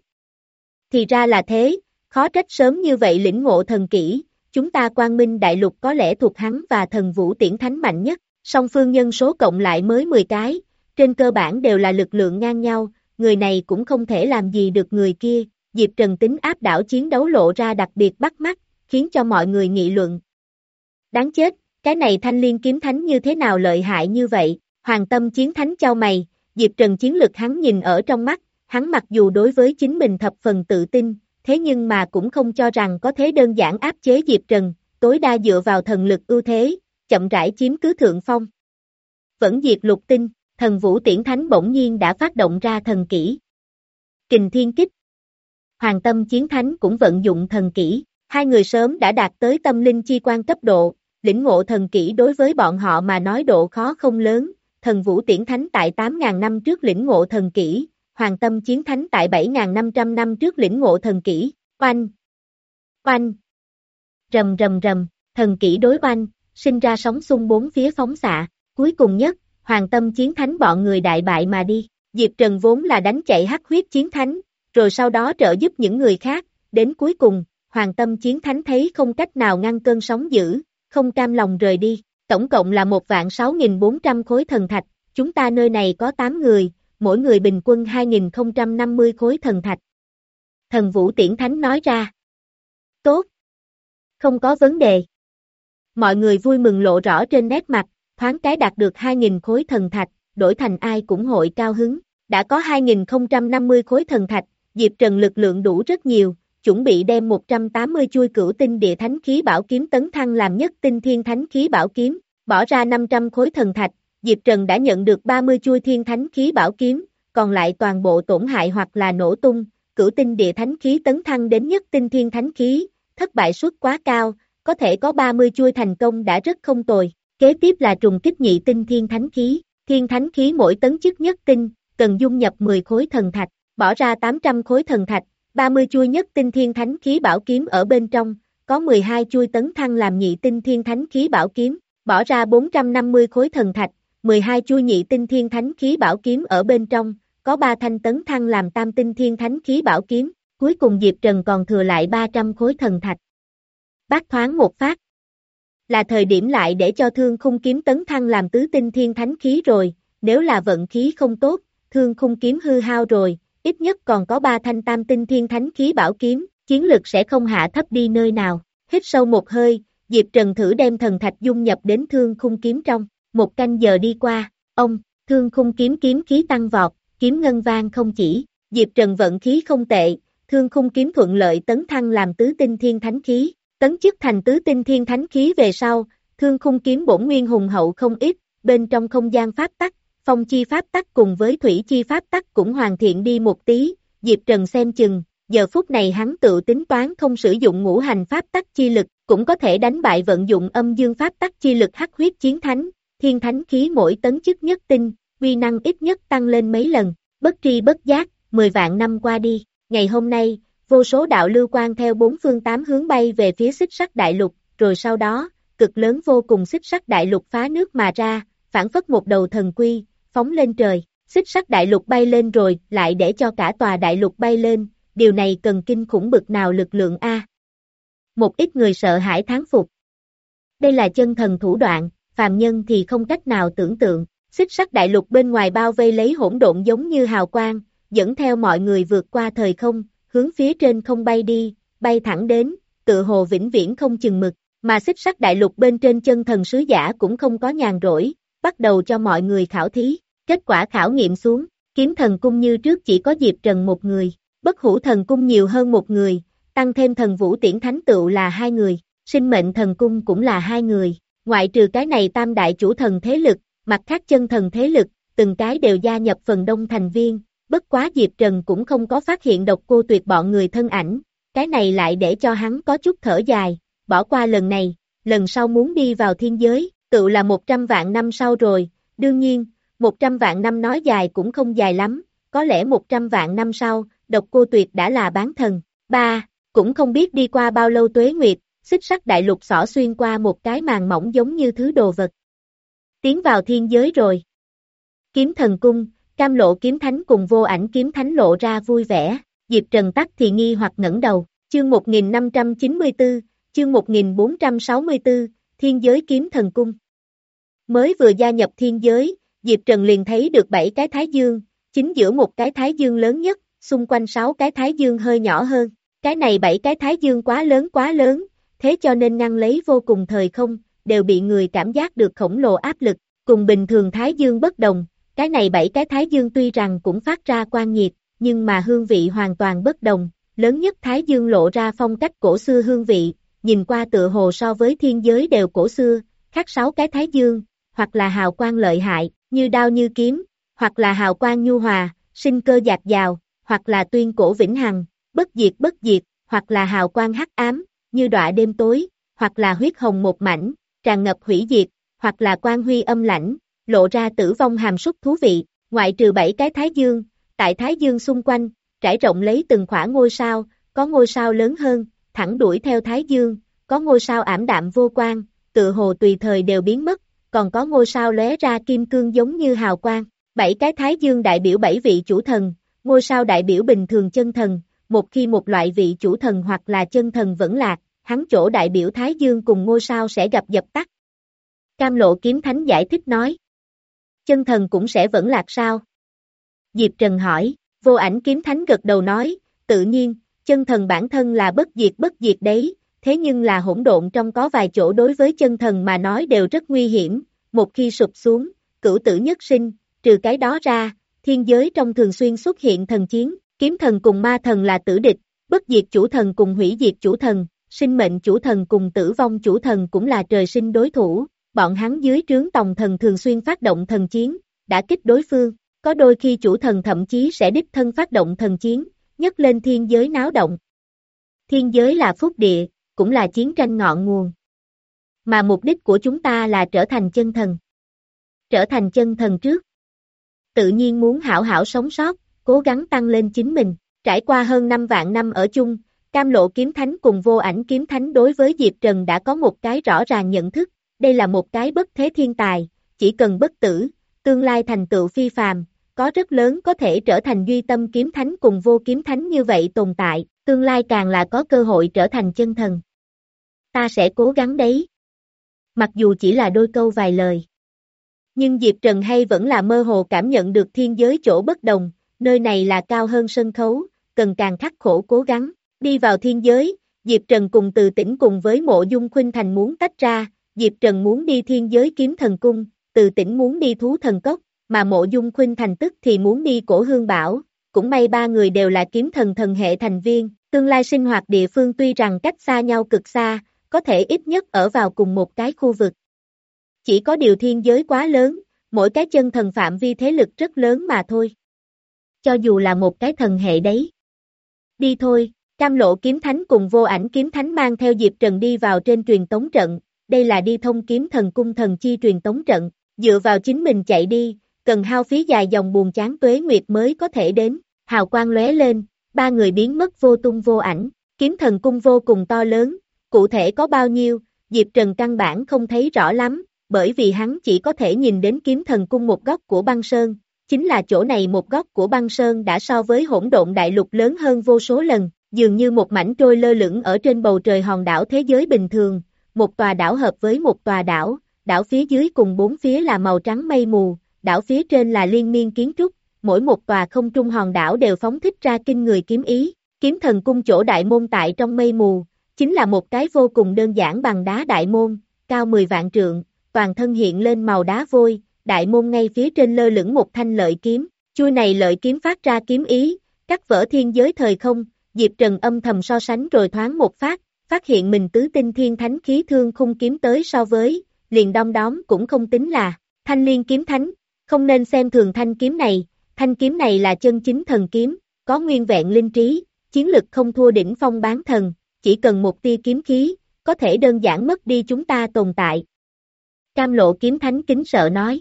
Thì ra là thế, khó trách sớm như vậy lĩnh ngộ thần kỹ, chúng ta quang minh đại lục có lẽ thuộc hắn và thần vũ tiễn thánh mạnh nhất, song phương nhân số cộng lại mới mười cái, trên cơ bản đều là lực lượng ngang nhau, người này cũng không thể làm gì được người kia, Diệp Trần tính áp đảo chiến đấu lộ ra đặc biệt bắt mắt, khiến cho mọi người nghị luận. Đáng chết, cái này thanh liên kiếm thánh như thế nào lợi hại như vậy, hoàng tâm chiến thánh chau mày, Diệp Trần chiến lực hắn nhìn ở trong mắt, hắn mặc dù đối với chính mình thập phần tự tin, thế nhưng mà cũng không cho rằng có thế đơn giản áp chế Diệp Trần, tối đa dựa vào thần lực ưu thế, chậm rãi chiếm cứ thượng phong. Vẫn diệt lục tinh, Thần Vũ Tiễn Thánh bỗng nhiên đã phát động ra thần kỹ. Kình Thiên Kích. Hoàng Tâm Chiến Thánh cũng vận dụng thần kỹ, hai người sớm đã đạt tới tâm linh chi quan cấp độ, lĩnh ngộ thần kỹ đối với bọn họ mà nói độ khó không lớn. Thần Vũ Tiễn Thánh tại tám nghìn năm trước lĩnh ngộ thần kỹ, Hoàng Tâm Chiến Thánh tại bảy nghìn năm trăm năm trước lĩnh ngộ thần kỹ, oanh, oanh, rầm rầm rầm, thần kỹ đối oanh, sinh ra sóng xung bốn phía phóng xạ, cuối cùng nhất, Hoàng Tâm Chiến Thánh bọn người đại bại mà đi, Diệp Trần vốn là đánh chạy Hắc Huyết Chiến Thánh, rồi sau đó trợ giúp những người khác, đến cuối cùng, Hoàng Tâm Chiến Thánh thấy không cách nào ngăn cơn sóng dữ, không cam lòng rời đi, tổng cộng là một vạn sáu nghìn bốn trăm khối thần thạch, chúng ta nơi này có tám người, mỗi người bình quân hai nghìn không trăm năm mươi khối thần thạch. Thần Vũ Tiễn Thánh nói ra. Tốt. Không có vấn đề. Mọi người vui mừng lộ rõ trên nét mặt, thoáng cái đạt được hai nghìn khối thần thạch, đổi thành ai cũng hội cao hứng. Đã có hai nghìn không trăm năm mươi khối thần thạch, Diệp Trần lực lượng đủ rất nhiều, chuẩn bị đem một trăm tám mươi chuôi cửu tinh địa thánh khí bảo kiếm tấn thăng làm nhất tinh thiên thánh khí bảo kiếm, bỏ ra năm trăm khối thần thạch, Diệp Trần đã nhận được ba mươi chuôi thiên thánh khí bảo kiếm, còn lại toàn bộ tổn hại hoặc là nổ tung, cửu tinh địa thánh khí tấn thăng đến nhất tinh thiên thánh khí, thất bại suất quá cao, có thể có ba mươi chuôi thành công đã rất không tồi, kế tiếp là trùng kích nhị tinh thiên thánh khí, thiên thánh khí mỗi tấn chức nhất tinh, cần dung nhập mười khối thần thạch, bỏ ra tám trăm khối thần thạch, ba mươi chuôi nhất tinh thiên thánh khí bảo kiếm ở bên trong, có mười hai chuôi tấn thăng làm nhị tinh thiên thánh khí bảo kiếm, bỏ ra bốn trăm năm mươi khối thần thạch, mười hai chuôi nhị tinh thiên thánh khí bảo kiếm ở bên trong, có ba thanh tấn thăng làm tam tinh thiên thánh khí bảo kiếm, cuối cùng Diệp Trần còn thừa lại ba trăm khối thần thạch. Bác thoáng một phát. Là thời điểm lại để cho thương khung kiếm tấn thăng làm tứ tinh thiên thánh khí rồi, nếu là vận khí không tốt, thương khung kiếm hư hao rồi, ít nhất còn có ba thanh tam tinh thiên thánh khí bảo kiếm, chiến lực sẽ không hạ thấp đi nơi nào. Hít sâu một hơi, Diệp Trần thử đem thần thạch dung nhập đến thương khung kiếm trong, một canh giờ đi qua, ông, thương khung kiếm kiếm khí tăng vọt, kiếm ngân vang không chỉ, Diệp Trần vận khí không tệ, thương khung kiếm thuận lợi tấn thăng làm tứ tinh thiên thánh khí, tấn chức thành tứ tinh thiên thánh khí về sau, thương khung kiếm bổn nguyên hùng hậu không ít, bên trong không gian pháp tắc, phong chi pháp tắc cùng với thủy chi pháp tắc cũng hoàn thiện đi một tí, Diệp Trần xem chừng, giờ phút này hắn tự tính toán không sử dụng ngũ hành pháp tắc chi lực, cũng có thể đánh bại vận dụng âm dương pháp tắc chi lực hắc huyết chiến thánh, thiên thánh khí mỗi tấn chức nhất tinh, uy năng ít nhất tăng lên mấy lần, bất tri bất giác, mười vạn năm qua đi, ngày hôm nay, vô số đạo lưu quang theo bốn phương tám hướng bay về phía xích sắt đại lục, rồi sau đó, cực lớn vô cùng xích sắt đại lục phá nước mà ra, phản phất một đầu thần quy, phóng lên trời, xích sắt đại lục bay lên rồi, lại để cho cả tòa đại lục bay lên, điều này cần kinh khủng bực nào lực lượng A. Một ít người sợ hãi thán phục. Đây là chân thần thủ đoạn, phàm nhân thì không cách nào tưởng tượng, xích sắt đại lục bên ngoài bao vây lấy hỗn độn giống như hào quang, dẫn theo mọi người vượt qua thời không, hướng phía trên không bay đi, bay thẳng đến, tự hồ vĩnh viễn không chừng mực, mà xích sắt đại lục bên trên chân thần sứ giả cũng không có nhàn rỗi, bắt đầu cho mọi người khảo thí, kết quả khảo nghiệm xuống, kiếm thần cung như trước chỉ có Diệp Trần một người, bất hủ thần cung nhiều hơn một người, tăng thêm thần vũ tiễn thánh tựu là hai người, sinh mệnh thần cung cũng là hai người, ngoại trừ cái này tam đại chủ thần thế lực, mặt khác chân thần thế lực, từng cái đều gia nhập phần đông thành viên, bất quá Diệp Trần cũng không có phát hiện độc cô tuyệt bọn người thân ảnh, cái này lại để cho hắn có chút thở dài, bỏ qua lần này, lần sau muốn đi vào thiên giới, tự là một trăm vạn năm sau rồi, đương nhiên, một trăm vạn năm nói dài cũng không dài lắm, có lẽ một trăm vạn năm sau, độc cô tuyệt đã là bán thần, ba, cũng không biết đi qua bao lâu tuế nguyệt, xích sắt đại lục xỏ xuyên qua một cái màn mỏng giống như thứ đồ vật. Tiến vào thiên giới rồi. Kiếm thần cung, Cam Lộ kiếm thánh cùng Vô Ảnh kiếm thánh lộ ra vui vẻ, Diệp Trần tắc thì nghi hoặc ngẩng đầu, chương một nghìn năm trăm chín mươi tư, chương một nghìn bốn trăm sáu mươi tư, thiên giới kiếm thần cung. Mới vừa gia nhập thiên giới, Diệp Trần liền thấy được bảy cái thái dương, chính giữa một cái thái dương lớn nhất, xung quanh sáu cái thái dương hơi nhỏ hơn, cái này bảy cái thái dương quá lớn quá lớn, thế cho nên ngăn lấy vô cùng thời không, đều bị người cảm giác được khổng lồ áp lực, cùng bình thường thái dương bất đồng, cái này bảy cái thái dương tuy rằng cũng phát ra quang nhiệt, nhưng mà hương vị hoàn toàn bất đồng, lớn nhất thái dương lộ ra phong cách cổ xưa hương vị, nhìn qua tựa hồ so với thiên giới đều cổ xưa, khác sáu cái thái dương, hoặc là hào quang lợi hại, như đao như kiếm, hoặc là hào quang nhu hòa, sinh cơ dạt dào, hoặc là tuyên cổ vĩnh hằng, bất diệt bất diệt, hoặc là hào quang hắc ám, như đọa đêm tối, hoặc là huyết hồng một mảnh, tràn ngập hủy diệt, hoặc là quang huy âm lãnh, lộ ra tử vong hàm súc thú vị, ngoại trừ bảy cái thái dương, tại thái dương xung quanh, trải rộng lấy từng khỏa ngôi sao, có ngôi sao lớn hơn, thẳng đuổi theo thái dương, có ngôi sao ảm đạm vô quang, tự hồ tùy thời đều biến mất, còn có ngôi sao lóe ra kim cương giống như hào quang. Bảy cái thái dương đại biểu bảy vị chủ thần, ngôi sao đại biểu bình thường chân thần, một khi một loại vị chủ thần hoặc là chân thần vẫn lạc, hắn chỗ đại biểu thái dương cùng ngôi sao sẽ gặp dập tắt. Cam Lộ Kiếm Thánh giải thích nói. Chân thần cũng sẽ vẫn lạc sao? Diệp Trần hỏi, Vô Ảnh Kiếm Thánh gật đầu nói, tự nhiên, chân thần bản thân là bất diệt bất diệt đấy, thế nhưng là hỗn độn trong có vài chỗ đối với chân thần mà nói đều rất nguy hiểm, một khi sụp xuống, cửu tử nhất sinh, trừ cái đó ra, thiên giới trong thường xuyên xuất hiện thần chiến, kiếm thần cùng ma thần là tử địch, bất diệt chủ thần cùng hủy diệt chủ thần, sinh mệnh chủ thần cùng tử vong chủ thần cũng là trời sinh đối thủ, bọn hắn dưới trướng tòng thần thường xuyên phát động thần chiến, đã kích đối phương, có đôi khi chủ thần thậm chí sẽ đích thân phát động thần chiến, nhấc lên thiên giới náo động. Thiên giới là phúc địa, cũng là chiến tranh ngọn nguồn. Mà mục đích của chúng ta là trở thành chân thần. Trở thành chân thần trước. Tự nhiên muốn hảo hảo sống sót, cố gắng tăng lên chính mình. Trải qua hơn năm vạn năm ở chung, Cam Lộ Kiếm Thánh cùng Vô Ảnh Kiếm Thánh đối với Diệp Trần đã có một cái rõ ràng nhận thức, đây là một cái bất thế thiên tài, chỉ cần bất tử, tương lai thành tựu phi phàm, có rất lớn có thể trở thành Duy Tâm Kiếm Thánh cùng Vô Kiếm Thánh như vậy tồn tại, tương lai càng là có cơ hội trở thành chân thần. Ta sẽ cố gắng đấy. Mặc dù chỉ là đôi câu vài lời. Nhưng Diệp Trần hay vẫn là mơ hồ cảm nhận được thiên giới chỗ bất đồng, nơi này là cao hơn sân khấu, cần càng khắc khổ cố gắng. Đi vào thiên giới, Diệp Trần cùng Từ Tĩnh cùng với Mộ Dung Khuynh Thành muốn tách ra, Diệp Trần muốn đi thiên giới kiếm thần cung, Từ Tĩnh muốn đi thú thần cốc, mà Mộ Dung Khuynh Thành tức thì muốn đi cổ hương bảo, cũng may ba người đều là kiếm thần thần hệ thành viên, tương lai sinh hoạt địa phương tuy rằng cách xa nhau cực xa, có thể ít nhất ở vào cùng một cái khu vực. Chỉ có điều thiên giới quá lớn, mỗi cái chân thần phạm vi thế lực rất lớn mà thôi. Cho dù là một cái thần hệ đấy. Đi thôi, Cam Lộ Kiếm Thánh cùng Vô Ảnh Kiếm Thánh mang theo Diệp Trần đi vào trên truyền tống trận, đây là đi thông kiếm thần cung thần chi truyền tống trận, dựa vào chính mình chạy đi, cần hao phí dài dòng buồn chán tuế nguyệt mới có thể đến, hào quang lóe lên, ba người biến mất vô tung vô ảnh, kiếm thần cung vô cùng to lớn, cụ thể có bao nhiêu, Diệp Trần căn bản không thấy rõ lắm, bởi vì hắn chỉ có thể nhìn đến kiếm thần cung một góc của băng sơn, chính là chỗ này một góc của băng sơn đã so với hỗn độn đại lục lớn hơn vô số lần, dường như một mảnh trôi lơ lửng ở trên bầu trời hòn đảo thế giới bình thường, một tòa đảo hợp với một tòa đảo, đảo phía dưới cùng bốn phía là màu trắng mây mù, đảo phía trên là liên miên kiến trúc, mỗi một tòa không trung hòn đảo đều phóng thích ra kinh người kiếm ý, kiếm thần cung chỗ đại môn tại trong mây mù, chính là một cái vô cùng đơn giản bằng đá đại môn, cao mười vạn trượng, toàn thân hiện lên màu đá vôi, đại môn ngay phía trên lơ lửng một thanh lợi kiếm, chuôi này lợi kiếm phát ra kiếm ý, cắt vỡ thiên giới thời không, Diệp Trần âm thầm so sánh rồi thoáng một phát, phát hiện mình tứ tinh thiên thánh khí thương khung kiếm tới so với, liền đom đóm cũng không tính là, Thanh Liên kiếm thánh, không nên xem thường thanh kiếm này, thanh kiếm này là chân chính thần kiếm, có nguyên vẹn linh trí, chiến lực không thua đỉnh phong bán thần, chỉ cần một tia kiếm khí, có thể đơn giản mất đi chúng ta tồn tại. Cam Lộ Kiếm Thánh kính sợ nói.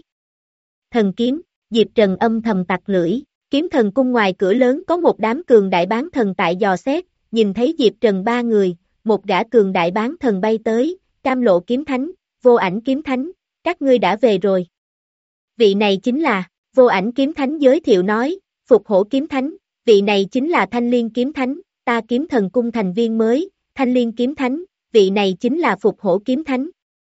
Thần kiếm, Diệp Trần âm thầm tặc lưỡi, kiếm thần cung ngoài cửa lớn có một đám cường đại bán thần tại dò xét, nhìn thấy Diệp Trần ba người, một gã cường đại bán thần bay tới, Cam Lộ Kiếm Thánh, Vô Ảnh Kiếm Thánh, các ngươi đã về rồi. Vị này chính là, Vô Ảnh Kiếm Thánh giới thiệu nói, Phục Hổ Kiếm Thánh, vị này chính là Thanh Liên Kiếm Thánh, ta kiếm thần cung thành viên mới, Thanh Liên Kiếm Thánh, vị này chính là Phục Hổ Kiếm Thánh.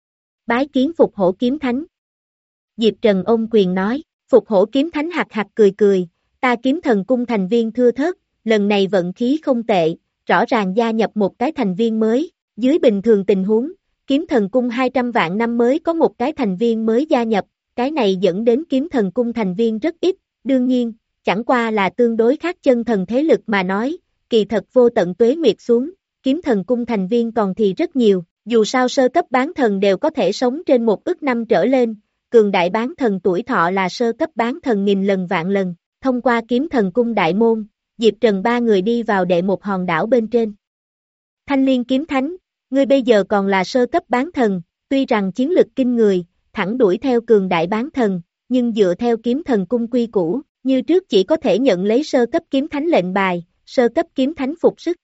Bái kiến Phục Hổ Kiếm Thánh. Diệp Trần ôm quyền nói, Phục Hổ Kiếm Thánh hạc hạc cười cười, ta kiếm thần cung thành viên thưa thớt, lần này vận khí không tệ, rõ ràng gia nhập một cái thành viên mới, dưới bình thường tình huống, kiếm thần cung hai trăm vạn năm mới có một cái thành viên mới gia nhập, cái này dẫn đến kiếm thần cung thành viên rất ít, đương nhiên, chẳng qua là tương đối khác chân thần thế lực mà nói, kỳ thật vô tận tuế nguyệt xuống, kiếm thần cung thành viên còn thì rất nhiều, dù sao sơ cấp bán thần đều có thể sống trên một ức năm trở lên, cường đại bán thần tuổi thọ là sơ cấp bán thần nghìn lần vạn lần, thông qua kiếm thần cung đại môn, Diệp Trần ba người đi vào đệ một hòn đảo bên trên. Thanh Liên kiếm thánh, ngươi bây giờ còn là sơ cấp bán thần, tuy rằng chiến lực kinh người, thẳng đuổi theo cường đại bán thần, nhưng dựa theo kiếm thần cung quy củ, như trước chỉ có thể nhận lấy sơ cấp kiếm thánh lệnh bài, sơ cấp kiếm thánh phục sức.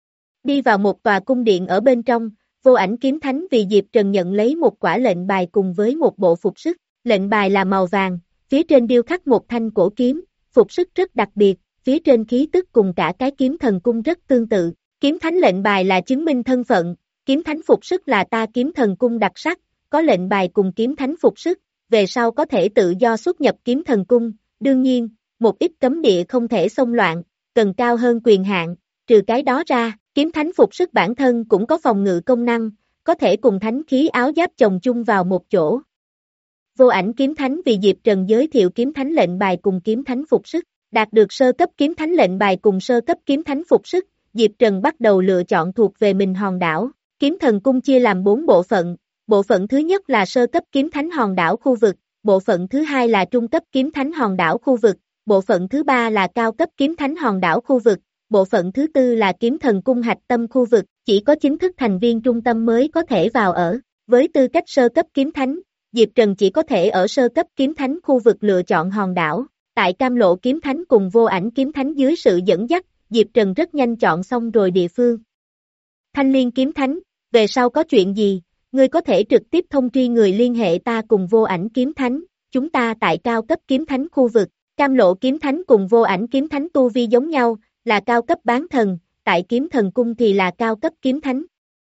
Đi vào một tòa cung điện ở bên trong, Vô Ảnh kiếm thánh vì Diệp Trần nhận lấy một quả lệnh bài cùng với một bộ phục sức, lệnh bài là màu vàng, phía trên điêu khắc một thanh cổ kiếm, phục sức rất đặc biệt, phía trên khí tức cùng cả cái kiếm thần cung rất tương tự, kiếm thánh lệnh bài là chứng minh thân phận, kiếm thánh phục sức là ta kiếm thần cung đặc sắc, có lệnh bài cùng kiếm thánh phục sức, về sau có thể tự do xuất nhập kiếm thần cung, đương nhiên, một ít cấm địa không thể xông loạn, cần cao hơn quyền hạn, trừ cái đó ra, kiếm thánh phục sức bản thân cũng có phòng ngự công năng, có thể cùng thánh khí áo giáp chồng chung vào một chỗ. Vô Ảnh kiếm thánh vì Diệp Trần giới thiệu kiếm thánh lệnh bài cùng kiếm thánh phục sức, đạt được sơ cấp kiếm thánh lệnh bài cùng sơ cấp kiếm thánh phục sức, Diệp Trần bắt đầu lựa chọn thuộc về mình hòn đảo, kiếm thần cung chia làm bốn bộ phận, bộ phận thứ nhất là sơ cấp kiếm thánh hòn đảo khu vực, bộ phận thứ hai là trung cấp kiếm thánh hòn đảo khu vực, bộ phận thứ ba là cao cấp kiếm thánh hòn đảo khu vực, bộ phận thứ tư là kiếm thần cung hạch tâm khu vực, chỉ có chính thức thành viên trung tâm mới có thể vào ở, với tư cách sơ cấp kiếm thánh, Diệp Trần chỉ có thể ở sơ cấp kiếm thánh khu vực lựa chọn hòn đảo, tại Cam Lộ kiếm thánh cùng Vô Ảnh kiếm thánh dưới sự dẫn dắt, Diệp Trần rất nhanh chọn xong rồi địa phương. Thanh Liên kiếm thánh, về sau có chuyện gì, ngươi có thể trực tiếp thông tri người liên hệ ta cùng Vô Ảnh kiếm thánh, chúng ta tại cao cấp kiếm thánh khu vực, Cam Lộ kiếm thánh cùng Vô Ảnh kiếm thánh tu vi giống nhau, là cao cấp bán thần, tại kiếm thần cung thì là cao cấp kiếm thánh.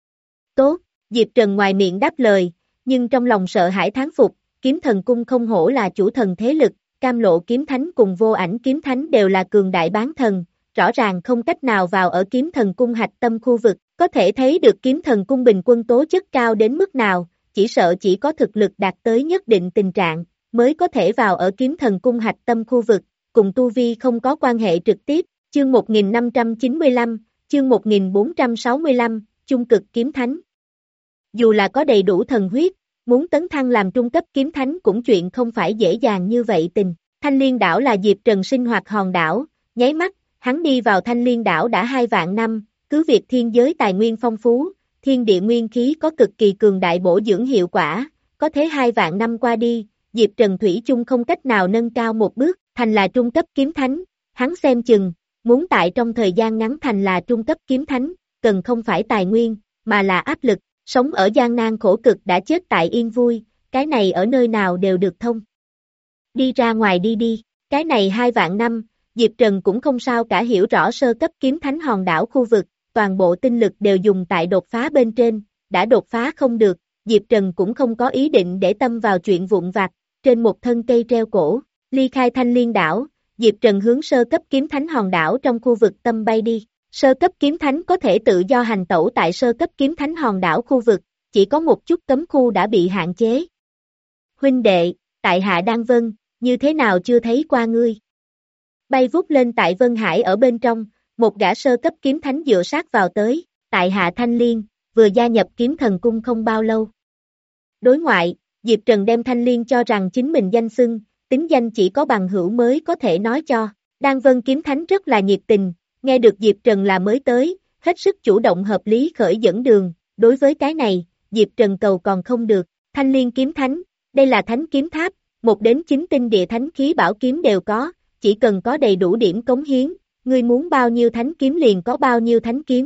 Tốt, Diệp Trần ngoài miệng đáp lời, nhưng trong lòng sợ hãi thán phục, kiếm thần cung không hổ là chủ thần thế lực, Cam Lộ kiếm thánh cùng Vô Ảnh kiếm thánh đều là cường đại bán thần, rõ ràng không cách nào vào ở kiếm thần cung hạch tâm khu vực, có thể thấy được kiếm thần cung bình quân tố chất cao đến mức nào, chỉ sợ chỉ có thực lực đạt tới nhất định tình trạng, mới có thể vào ở kiếm thần cung hạch tâm khu vực, cùng tu vi không có quan hệ trực tiếp, chương một nghìn năm trăm chín mươi lăm, chương một nghìn bốn trăm sáu mươi lăm, trung cực kiếm thánh. Dù là có đầy đủ thần huyết, muốn tấn thăng làm trung cấp kiếm thánh cũng chuyện không phải dễ dàng như vậy tình. Thanh Liên đảo là Diệp Trần sinh hoạt hòn đảo, nháy mắt, hắn đi vào Thanh Liên đảo đã hai vạn năm, cứ việc thiên giới tài nguyên phong phú, thiên địa nguyên khí có cực kỳ cường đại bổ dưỡng hiệu quả, có thế hai vạn năm qua đi, Diệp Trần thủy chung không cách nào nâng cao một bước, thành là trung cấp kiếm thánh, hắn xem chừng, muốn tại trong thời gian ngắn thành là trung cấp kiếm thánh, cần không phải tài nguyên, mà là áp lực, sống ở gian nan khổ cực đã chết tại yên vui, cái này ở nơi nào đều được thông. Đi ra ngoài đi đi, cái này hai vạn năm, Diệp Trần cũng không sao cả hiểu rõ sơ cấp kiếm thánh hòn đảo khu vực, toàn bộ tinh lực đều dùng tại đột phá bên trên, đã đột phá không được, Diệp Trần cũng không có ý định để tâm vào chuyện vụn vặt, trên một thân cây treo cổ, ly khai Thanh Liên đảo, Diệp Trần hướng sơ cấp kiếm thánh hòn đảo trong khu vực tâm bay đi, sơ cấp kiếm thánh có thể tự do hành tẩu tại sơ cấp kiếm thánh hòn đảo khu vực, chỉ có một chút cấm khu đã bị hạn chế. Huynh đệ, tại hạ Đan Vân, như thế nào chưa thấy qua ngươi? Bay vút lên tại Vân Hải ở bên trong, một gã sơ cấp kiếm thánh dựa sát vào tới, tại hạ Thanh Liên, vừa gia nhập kiếm thần cung không bao lâu. Đối ngoại, Diệp Trần đem Thanh Liên cho rằng chính mình danh xưng, tính danh chỉ có bằng hữu mới có thể nói cho, Đan Vân kiếm thánh rất là nhiệt tình, nghe được Diệp Trần là mới tới, hết sức chủ động hợp lý khởi dẫn đường, đối với cái này, Diệp Trần cầu còn không được, Thanh Liên kiếm thánh, đây là thánh kiếm tháp, một đến chín tinh địa thánh khí bảo kiếm đều có, chỉ cần có đầy đủ điểm cống hiến, ngươi muốn bao nhiêu thánh kiếm liền có bao nhiêu thánh kiếm.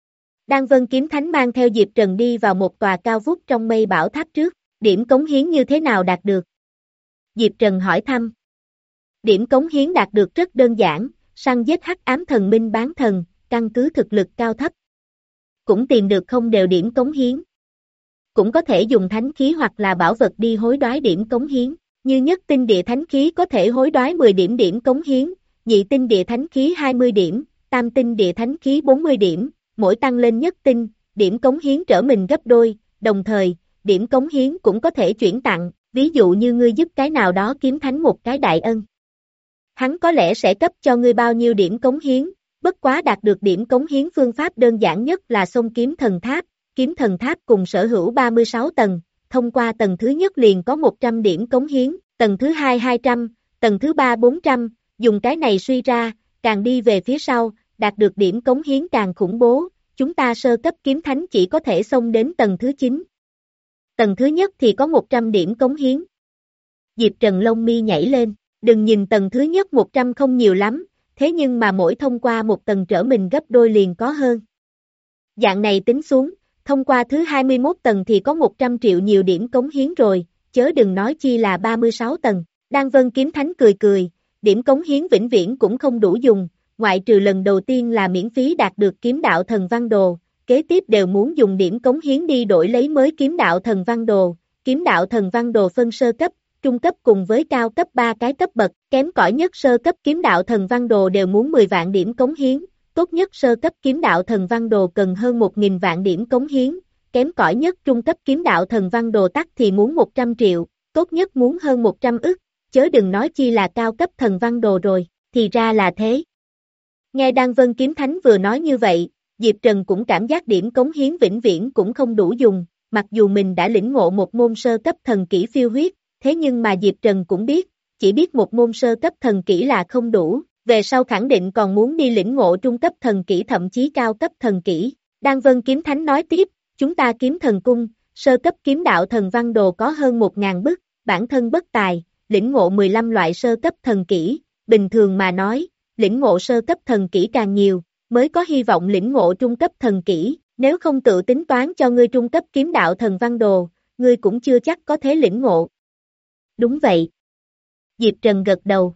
Đan Vân kiếm thánh mang theo Diệp Trần đi vào một tòa cao vút trong mây bảo tháp trước, điểm cống hiến như thế nào đạt được? Diệp Trần hỏi thăm. Điểm cống hiến đạt được rất đơn giản, săn giết hắc ám thần minh bán thần, căn cứ thực lực cao thấp. Cũng tìm được không đều điểm cống hiến. Cũng có thể dùng thánh khí hoặc là bảo vật đi hối đoái điểm cống hiến, như nhất tinh địa thánh khí có thể hối đoái mười điểm điểm cống hiến, nhị tinh địa thánh khí hai mươi điểm, tam tinh địa thánh khí bốn mươi điểm, mỗi tăng lên nhất tinh, điểm cống hiến trở mình gấp đôi, đồng thời, điểm cống hiến cũng có thể chuyển tặng, ví dụ như ngươi giúp cái nào đó kiếm thánh một cái đại ân. Hắn có lẽ sẽ cấp cho ngươi bao nhiêu điểm cống hiến, bất quá đạt được điểm cống hiến phương pháp đơn giản nhất là xông kiếm thần tháp, kiếm thần tháp cùng sở hữu ba mươi sáu tầng, thông qua tầng thứ nhất liền có một trăm điểm cống hiến, tầng thứ hai hai trăm, tầng thứ ba bốn trăm, dùng cái này suy ra, càng đi về phía sau, đạt được điểm cống hiến càng khủng bố, chúng ta sơ cấp kiếm thánh chỉ có thể xông đến tầng thứ chín. Tầng thứ nhất thì có một trăm điểm cống hiến. Diệp Trần lông mi nhảy lên, đừng nhìn tầng thứ nhất một trăm không nhiều lắm, thế nhưng mà mỗi thông qua một tầng trở mình gấp đôi liền có hơn. Dạng này tính xuống, thông qua thứ hai mươi mốt tầng thì có một trăm triệu nhiều điểm cống hiến rồi, chớ đừng nói chi là ba mươi sáu tầng. Đan Vân Kiếm Thánh cười cười, điểm cống hiến vĩnh viễn cũng không đủ dùng, ngoại trừ lần đầu tiên là miễn phí đạt được kiếm đạo thần văn đồ, kế tiếp đều muốn dùng điểm cống hiến đi đổi lấy mới kiếm đạo thần văn đồ. Kiếm đạo thần văn đồ phân sơ cấp, trung cấp cùng với cao cấp ba cái cấp bậc, kém cỏi nhất sơ cấp kiếm đạo thần văn đồ đều muốn mười vạn điểm cống hiến, tốt nhất sơ cấp kiếm đạo thần văn đồ cần hơn một nghìn vạn điểm cống hiến, kém cỏi nhất trung cấp kiếm đạo thần văn đồ tắc thì muốn một trăm triệu, tốt nhất muốn hơn một trăm ức, chớ đừng nói chi là cao cấp thần văn đồ rồi, thì ra là thế. Nghe Đan Vân Kiếm Thánh vừa nói như vậy, Diệp Trần cũng cảm giác điểm cống hiến vĩnh viễn cũng không đủ dùng, mặc dù mình đã lĩnh ngộ một môn sơ cấp thần kỹ phiêu huyết, thế nhưng mà Diệp Trần cũng biết, chỉ biết một môn sơ cấp thần kỹ là không đủ, về sau khẳng định còn muốn đi lĩnh ngộ trung cấp thần kỹ thậm chí cao cấp thần kỹ. Đan Vân Kiếm Thánh nói tiếp, chúng ta kiếm thần cung, sơ cấp kiếm đạo thần văn đồ có hơn một ngàn bức, bản thân bất tài, lĩnh ngộ mười lăm loại sơ cấp thần kỹ, bình thường mà nói, lĩnh ngộ sơ cấp thần kỹ càng nhiều, mới có hy vọng lĩnh ngộ trung cấp thần kỹ, nếu không tự tính toán cho ngươi trung cấp kiếm đạo thần văn đồ, ngươi cũng chưa chắc có thể lĩnh ngộ. Đúng vậy. Diệp Trần gật đầu.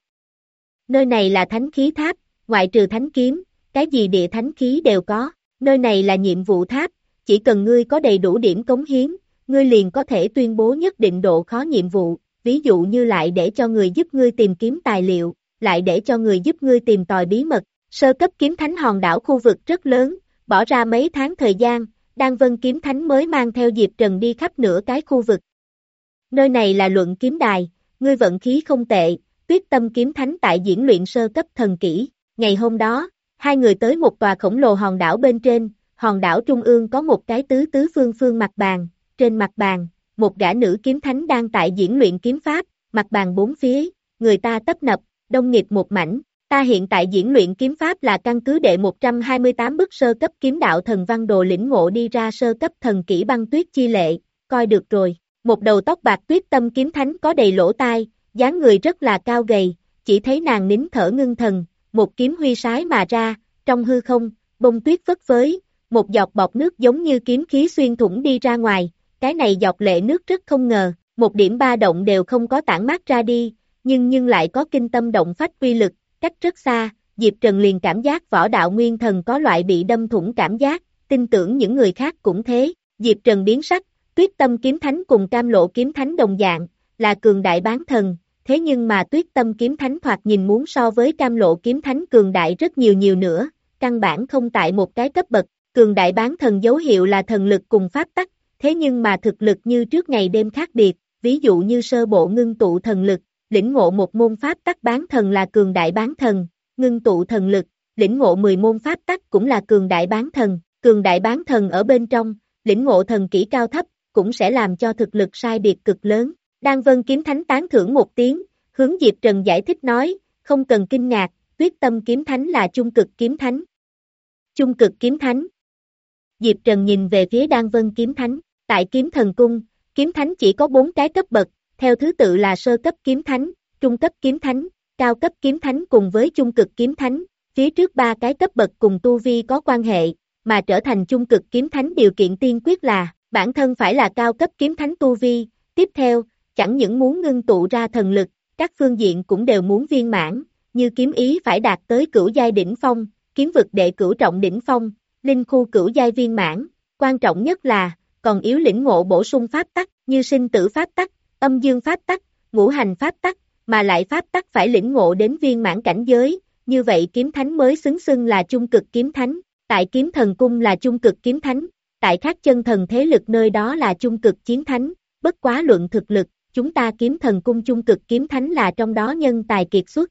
Nơi này là thánh khí tháp, ngoại trừ thánh kiếm, cái gì địa thánh khí đều có, nơi này là nhiệm vụ tháp, chỉ cần ngươi có đầy đủ điểm cống hiến, ngươi liền có thể tuyên bố nhất định độ khó nhiệm vụ, ví dụ như lại để cho người giúp ngươi tìm kiếm tài liệu, lại để cho người giúp ngươi tìm tòi bí mật. Sơ cấp kiếm thánh hòn đảo khu vực rất lớn, bỏ ra mấy tháng thời gian, Đan Vân Kiếm Thánh mới mang theo Diệp Trần đi khắp nửa cái khu vực. Nơi này là luận kiếm đài, ngươi vận khí không tệ, Tuyết Tâm Kiếm Thánh tại diễn luyện sơ cấp thần kỹ. Ngày hôm đó, hai người tới một tòa khổng lồ hòn đảo bên trên, hòn đảo trung ương có một cái tứ tứ phương phương mặt bàn, trên mặt bàn, một gã nữ kiếm thánh đang tại diễn luyện kiếm pháp, mặt bàn bốn phía, người ta tấp nập, đông nghịt một mảnh. Ta hiện tại diễn luyện kiếm pháp là căn cứ đệ một trăm hai mươi tám bức sơ cấp kiếm đạo thần văn đồ lĩnh ngộ đi ra sơ cấp thần kỹ băng tuyết chi lệ, coi được rồi. Một đầu tóc bạc Tuyết Tâm Kiếm Thánh có đầy lỗ tai, dáng người rất là cao gầy, chỉ thấy nàng nín thở ngưng thần, một kiếm huy sái mà ra, trong hư không, bông tuyết phất phới, một giọt bọt nước giống như kiếm khí xuyên thủng đi ra ngoài, cái này giọt lệ nước rất không ngờ, một điểm ba động đều không có tản mát ra đi, nhưng nhưng lại có kinh tâm động phách uy lực. Cách rất xa, Diệp Trần liền cảm giác võ đạo nguyên thần có loại bị đâm thủng cảm giác, tin tưởng những người khác cũng thế. Diệp Trần biến sắc, Tuyết Tâm Kiếm Thánh cùng Cam Lộ Kiếm Thánh đồng dạng, là cường đại bán thần, thế nhưng mà Tuyết Tâm Kiếm Thánh thoạt nhìn muốn so với Cam Lộ Kiếm Thánh cường đại rất nhiều nhiều nữa, căn bản không tại một cái cấp bậc, cường đại bán thần dấu hiệu là thần lực cùng pháp tắc, thế nhưng mà thực lực như trước ngày đêm khác biệt, ví dụ như sơ bộ ngưng tụ thần lực. Lĩnh ngộ một môn pháp tắc bán thần là cường đại bán thần, ngưng tụ thần lực, lĩnh ngộ mười môn pháp tắc cũng là cường đại bán thần, cường đại bán thần ở bên trong, lĩnh ngộ thần kỹ cao thấp, cũng sẽ làm cho thực lực sai biệt cực lớn. Đan Vân Kiếm Thánh tán thưởng một tiếng, hướng Diệp Trần giải thích nói, không cần kinh ngạc, Tuyết Tâm Kiếm Thánh là trung cực kiếm thánh. Trung cực kiếm thánh. Diệp Trần nhìn về phía Đan Vân Kiếm Thánh, tại Kiếm Thần Cung, kiếm thánh chỉ có bốn cái cấp bậc, theo thứ tự là sơ cấp kiếm thánh, trung cấp kiếm thánh, cao cấp kiếm thánh cùng với trung cực kiếm thánh, phía trước ba cái cấp bậc cùng tu vi có quan hệ, mà trở thành trung cực kiếm thánh điều kiện tiên quyết là, bản thân phải là cao cấp kiếm thánh tu vi, tiếp theo, chẳng những muốn ngưng tụ ra thần lực, các phương diện cũng đều muốn viên mãn, như kiếm ý phải đạt tới cửu giai đỉnh phong, kiếm vực đệ cửu trọng đỉnh phong, linh khu cửu giai viên mãn, quan trọng nhất là, còn yếu lĩnh ngộ bổ sung pháp tắc, như sinh tử pháp tắc, âm dương pháp tắc, ngũ hành pháp tắc, mà lại pháp tắc phải lĩnh ngộ đến viên mãn cảnh giới, như vậy kiếm thánh mới xứng xưng là trung cực kiếm thánh, tại Kiếm Thần Cung là trung cực kiếm thánh, tại các chân thần thế lực nơi đó là trung cực chiến thánh, bất quá luận thực lực, chúng ta Kiếm Thần Cung trung cực kiếm thánh là trong đó nhân tài kiệt xuất.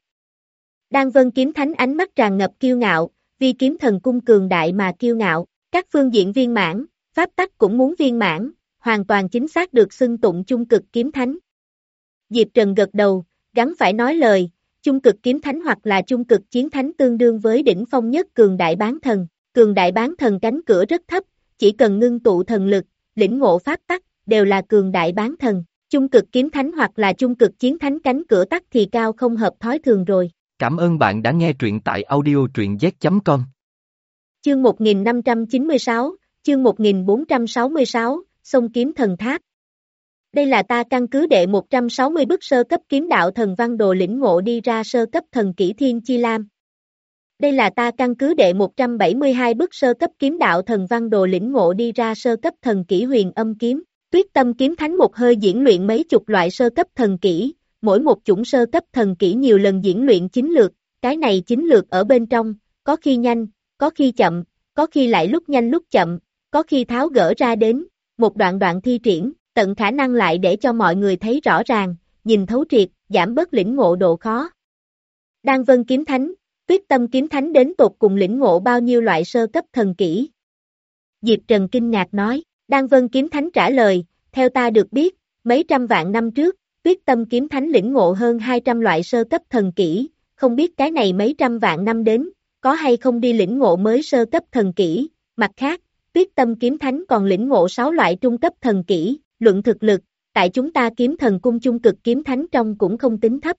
Đan Vân Kiếm Thánh ánh mắt tràn ngập kiêu ngạo, vì Kiếm Thần Cung cường đại mà kiêu ngạo, các phương diện viên mãn, pháp tắc cũng muốn viên mãn, hoàn toàn chính xác được xưng tụng chung cực kiếm thánh. Diệp Trần gật đầu, gắng phải nói lời, chung cực kiếm thánh hoặc là chung cực chiến thánh tương đương với đỉnh phong nhất cường đại bán thần, cường đại bán thần cánh cửa rất thấp, chỉ cần ngưng tụ thần lực, lĩnh ngộ pháp tắc, đều là cường đại bán thần, chung cực kiếm thánh hoặc là chung cực chiến thánh cánh cửa tắc thì cao không hợp thói thường rồi. Cảm ơn bạn đã nghe truyện tại audio truyện z chấm com. Chương một nghìn năm trăm chín mươi sáu, chương một nghìn bốn trăm sáu mươi sáu, Sông Kiếm Thần Tháp. Đây là ta căn cứ đệ một trăm sáu mươi bức sơ cấp kiếm đạo thần văn đồ lĩnh ngộ đi ra sơ cấp thần kỹ Thiên Chi Lam. Đây là ta căn cứ đệ một trăm bảy mươi hai bức sơ cấp kiếm đạo thần văn đồ lĩnh ngộ đi ra sơ cấp thần kỹ Huyền Âm Kiếm. Tuyết Tâm Kiếm Thánh một hơi diễn luyện mấy chục loại sơ cấp thần kỹ, mỗi một chủng sơ cấp thần kỹ nhiều lần diễn luyện chính lược, cái này chính lược ở bên trong, có khi nhanh, có khi chậm, có khi lại lúc nhanh lúc chậm, có khi tháo gỡ ra đến, một đoạn đoạn thi triển, tận khả năng lại để cho mọi người thấy rõ ràng, nhìn thấu triệt, giảm bớt lĩnh ngộ độ khó. Đan Vân Kiếm Thánh, Tuyết Tâm Kiếm Thánh đến tột cùng lĩnh ngộ bao nhiêu loại sơ cấp thần kỹ? Diệp Trần kinh ngạc nói, Đan Vân Kiếm Thánh trả lời, theo ta được biết, mấy trăm vạn năm trước, Tuyết Tâm Kiếm Thánh lĩnh ngộ hơn hai trăm loại sơ cấp thần kỹ, không biết cái này mấy trăm vạn năm đến, có hay không đi lĩnh ngộ mới sơ cấp thần kỹ, mặt khác, Tuyết Tâm Kiếm Thánh còn lĩnh ngộ sáu loại trung cấp thần kỹ, luận thực lực, tại chúng ta Kiếm Thần Cung chung cực kiếm thánh trong cũng không tính thấp.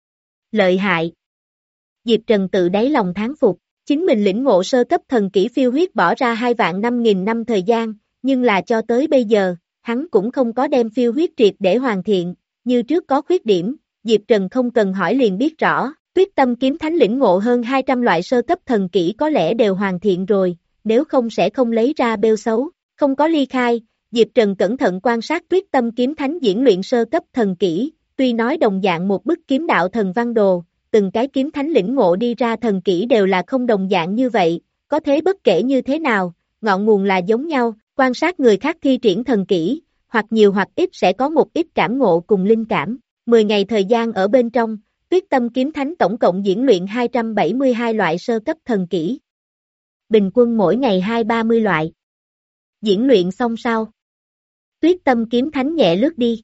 Lợi hại. Diệp Trần tự đáy lòng thán phục, chính mình lĩnh ngộ sơ cấp thần kỹ phiêu huyết bỏ ra hai vạn năm nghìn năm thời gian, nhưng là cho tới bây giờ, hắn cũng không có đem phiêu huyết triệt để hoàn thiện, như trước có khuyết điểm, Diệp Trần không cần hỏi liền biết rõ, Tuyết Tâm Kiếm Thánh lĩnh ngộ hơn hai trăm loại sơ cấp thần kỹ có lẽ đều hoàn thiện rồi, nếu không sẽ không lấy ra bêu xấu, không có ly khai, Diệp Trần cẩn thận quan sát Tuyết Tâm Kiếm Thánh diễn luyện sơ cấp thần kỹ, tuy nói đồng dạng một bức kiếm đạo thần văn đồ, từng cái kiếm thánh lĩnh ngộ đi ra thần kỹ đều là không đồng dạng như vậy, có thế bất kể như thế nào, ngọn nguồn là giống nhau, quan sát người khác thi triển thần kỹ, hoặc nhiều hoặc ít sẽ có một ít cảm ngộ cùng linh cảm, mười ngày thời gian ở bên trong, Tuyết Tâm Kiếm Thánh tổng cộng diễn luyện hai trăm bảy mươi hai loại sơ cấp thần kỹ. Bình quân mỗi ngày hai ba mươi loại. Diễn luyện xong sau. Tuyết Tâm Kiếm Thánh nhẹ lướt đi.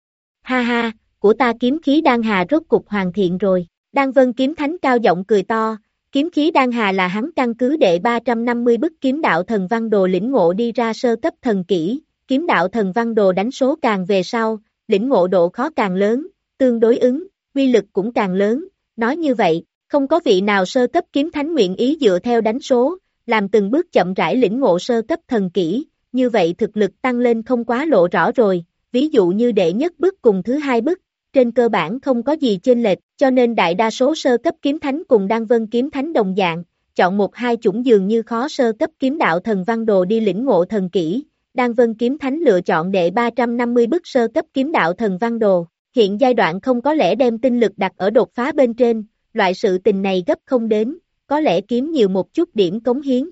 Ha ha, của ta kiếm khí đan hà rốt cục hoàn thiện rồi. Đan Vân Kiếm Thánh cao giọng cười to, kiếm khí đan hà là hắn căn cứ đệ ba trăm năm mươi bức kiếm đạo thần văn đồ lĩnh ngộ đi ra sơ cấp thần kỹ, kiếm đạo thần văn đồ đánh số càng về sau, lĩnh ngộ độ khó càng lớn, tương đối ứng, uy lực cũng càng lớn, nói như vậy, không có vị nào sơ cấp kiếm thánh nguyện ý dựa theo đánh số, làm từng bước chậm rãi lĩnh ngộ sơ cấp thần kỹ, như vậy thực lực tăng lên không quá lộ rõ rồi, ví dụ như đệ nhất bức cùng thứ hai bức, trên cơ bản không có gì chênh lệch, cho nên đại đa số sơ cấp kiếm thánh cùng Đan Vân Kiếm Thánh đồng dạng, chọn một hai chủng dường như khó sơ cấp kiếm đạo thần văn đồ đi lĩnh ngộ thần kỹ, Đan Vân Kiếm Thánh lựa chọn đệ ba trăm năm mươi bức sơ cấp kiếm đạo thần văn đồ, hiện giai đoạn không có lẽ đem tinh lực đặt ở đột phá bên trên, loại sự tình này gấp không đến, có lẽ kiếm nhiều một chút điểm cống hiến.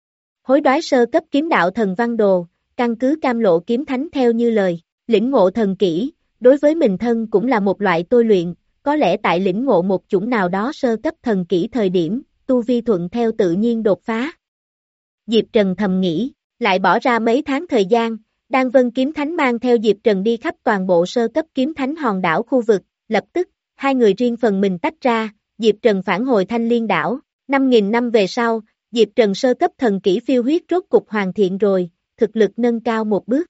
Hối đoái sơ cấp kiếm đạo thần văn đồ, căn cứ Cam Lộ Kiếm Thánh theo như lời, lĩnh ngộ thần kỹ, đối với mình thân cũng là một loại tôi luyện, có lẽ tại lĩnh ngộ một chủng nào đó sơ cấp thần kỹ thời điểm, tu vi thuận theo tự nhiên đột phá. Diệp Trần thầm nghĩ, lại bỏ ra mấy tháng thời gian, Đan Vân Kiếm Thánh mang theo Diệp Trần đi khắp toàn bộ sơ cấp kiếm thánh hòn đảo khu vực, lập tức, hai người riêng phần mình tách ra, Diệp Trần phản hồi Thanh Liên đảo, năm nghìn năm về sau, Diệp Trần sơ cấp thần kỹ phiêu huyết rốt cục hoàn thiện rồi, thực lực nâng cao một bước.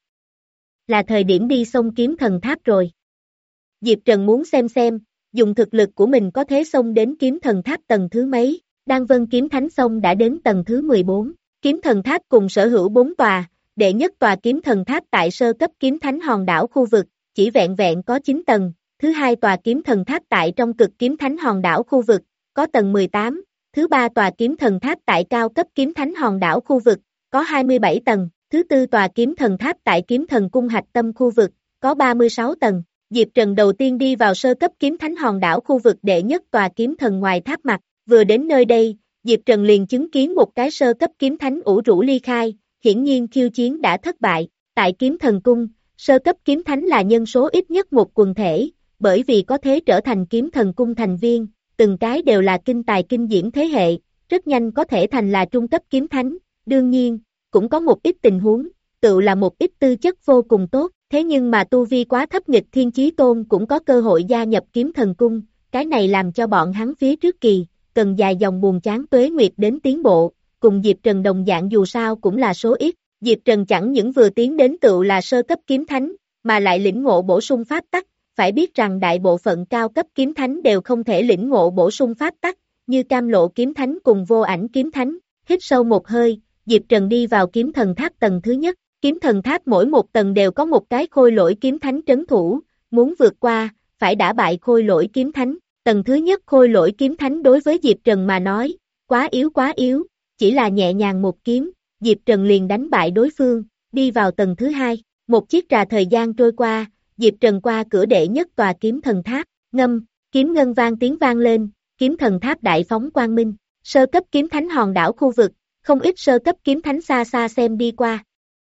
Là thời điểm đi xông kiếm thần tháp rồi. Diệp Trần muốn xem xem, dùng thực lực của mình có thể xông đến kiếm thần tháp tầng thứ mấy, Đan Vân Kiếm Thánh xông đã đến tầng thứ mười bốn, kiếm thần tháp cùng sở hữu bốn tòa, đệ nhất tòa kiếm thần tháp tại sơ cấp kiếm thánh hòn đảo khu vực, chỉ vẹn vẹn có chín tầng, thứ hai tòa kiếm thần tháp tại trong cực kiếm thánh hòn đảo khu vực, có tầng mười tám, thứ ba tòa kiếm thần tháp tại cao cấp kiếm thánh hòn đảo khu vực, có hai mươi bảy tầng, thứ tư tòa kiếm thần tháp tại kiếm thần cung hạch tâm khu vực, có ba mươi sáu tầng. Diệp Trần đầu tiên đi vào sơ cấp kiếm thánh hòn đảo khu vực đệ nhất tòa kiếm thần ngoài tháp mặt, vừa đến nơi đây, Diệp Trần liền chứng kiến một cái sơ cấp kiếm thánh ủ rũ ly khai, hiển nhiên khiêu chiến đã thất bại, tại kiếm thần cung, sơ cấp kiếm thánh là nhân số ít nhất một quần thể, bởi vì có thể trở thành kiếm thần cung thành viên, từng cái đều là kinh tài kinh diễm thế hệ, rất nhanh có thể thành là trung cấp kiếm thánh, đương nhiên, cũng có một ít tình huống, tự là một ít tư chất vô cùng tốt, thế nhưng mà tu vi quá thấp nghịch thiên chí tôn cũng có cơ hội gia nhập kiếm thần cung, cái này làm cho bọn hắn phía trước kỳ, cần dài dòng buồn chán tuế nguyệt đến tiến bộ, cùng Diệp Trần đồng dạng dù sao cũng là số ít, Diệp Trần chẳng những vừa tiến đến tự là sơ cấp kiếm thánh, mà lại lĩnh ngộ bổ sung pháp tắc, phải biết rằng đại bộ phận cao cấp kiếm thánh đều không thể lĩnh ngộ bổ sung pháp tắc, như Cam Lộ kiếm thánh cùng Vô Ảnh kiếm thánh, hít sâu một hơi, Diệp Trần đi vào kiếm thần tháp tầng thứ nhất, kiếm thần tháp mỗi một tầng đều có một cái khôi lỗi kiếm thánh trấn thủ, muốn vượt qua, phải đả bại khôi lỗi kiếm thánh, tầng thứ nhất khôi lỗi kiếm thánh đối với Diệp Trần mà nói, quá yếu quá yếu, chỉ là nhẹ nhàng một kiếm, Diệp Trần liền đánh bại đối phương, đi vào tầng thứ hai, một chiếc trà thời gian trôi qua, Diệp Trần qua cửa đệ nhất tòa kiếm thần tháp, ngâm, kiếm ngân vang tiếng vang lên, kiếm thần tháp đại phóng quang minh, sơ cấp kiếm thánh hòn đảo khu vực, không ít sơ cấp kiếm thánh xa xa xem đi qua.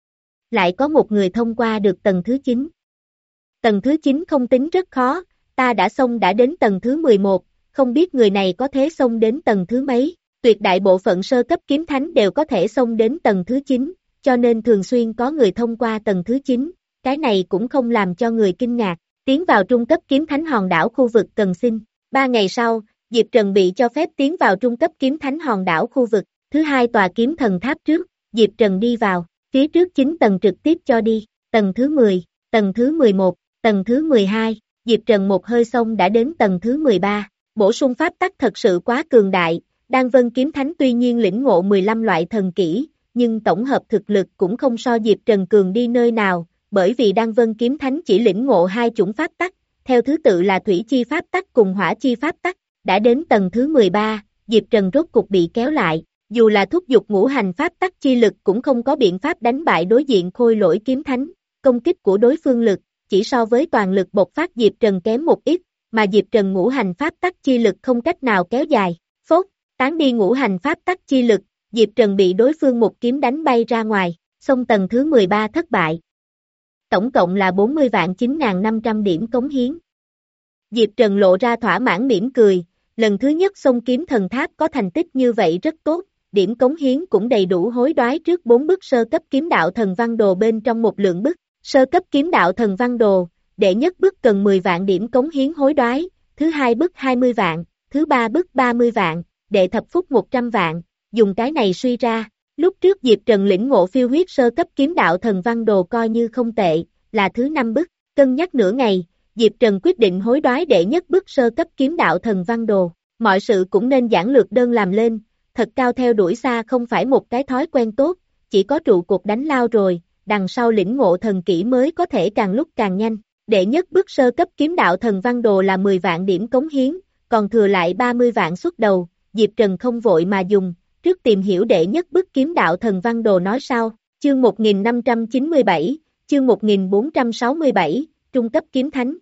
Lại có một người thông qua được tầng thứ chín. Tầng thứ chín không tính rất khó, ta đã xông đã đến tầng thứ mười một, không biết người này có thể xông đến tầng thứ mấy, tuyệt đại bộ phận sơ cấp kiếm thánh đều có thể xông đến tầng thứ chín, cho nên thường xuyên có người thông qua tầng thứ chín, cái này cũng không làm cho người kinh ngạc, tiến vào trung cấp kiếm thánh hòn đảo khu vực cần xin. Ba ngày sau, Diệp Trần bị cho phép tiến vào trung cấp kiếm thánh hòn đảo khu vực, thứ hai tòa kiếm thần tháp trước, Diệp Trần đi vào, phía trước chín tầng trực tiếp cho đi, tầng thứ mười, tầng thứ mười một, tầng thứ mười hai, Diệp Trần một hơi xong đã đến tầng thứ mười ba, bổ sung pháp tắc thật sự quá cường đại, Đan Vân kiếm thánh tuy nhiên lĩnh ngộ mười lăm loại thần kỹ, nhưng tổng hợp thực lực cũng không so Diệp Trần cường đi nơi nào, bởi vì Đan Vân kiếm thánh chỉ lĩnh ngộ hai chủng pháp tắc, theo thứ tự là thủy chi pháp tắc cùng hỏa chi pháp tắc, đã đến tầng thứ mười ba, Diệp Trần rốt cục bị kéo lại, dù là thúc giục ngũ hành pháp tắc chi lực cũng không có biện pháp đánh bại đối diện khôi lỗi kiếm thánh, công kích của đối phương lực, chỉ so với toàn lực bộc phát Diệp Trần kém một ít, mà Diệp Trần ngũ hành pháp tắc chi lực không cách nào kéo dài, phốt, tán đi ngũ hành pháp tắc chi lực, Diệp Trần bị đối phương một kiếm đánh bay ra ngoài, xong tầng thứ mười ba thất bại. Tổng cộng là bốn mươi vạn chín nghìn năm trăm điểm cống hiến. Diệp Trần lộ ra thỏa mãn mỉm cười, lần thứ nhất xông kiếm thần tháp có thành tích như vậy rất tốt, điểm cống hiến cũng đầy đủ hối đoái trước bốn bức sơ cấp kiếm đạo thần văn đồ bên trong một lượng bức, sơ cấp kiếm đạo thần văn đồ, đệ nhất bức cần mười vạn điểm cống hiến hối đoái, thứ hai bức hai mươi vạn, thứ ba bức ba mươi vạn, đệ thập phúc một trăm vạn, dùng cái này suy ra, lúc trước Diệp Trần lĩnh ngộ phiêu huyết sơ cấp kiếm đạo thần văn đồ coi như không tệ, là thứ năm bức, cân nhắc nửa ngày, Diệp Trần quyết định hối đoái đệ nhất bức sơ cấp kiếm đạo thần văn đồ, mọi sự cũng nên giản lược đơn làm lên, thật cao theo đuổi xa không phải một cái thói quen tốt, chỉ có trụ cột đánh lao rồi, đằng sau lĩnh ngộ thần kỹ mới có thể càng lúc càng nhanh, đệ nhất bức sơ cấp kiếm đạo thần văn đồ là mười vạn điểm cống hiến, còn thừa lại ba mươi vạn xuất đầu, Diệp Trần không vội mà dùng, trước tìm hiểu đệ nhất bức kiếm đạo thần văn đồ nói sau, chương một nghìn năm trăm chín mươi bảy, chương một nghìn bốn trăm sáu mươi bảy, trung cấp kiếm thánh.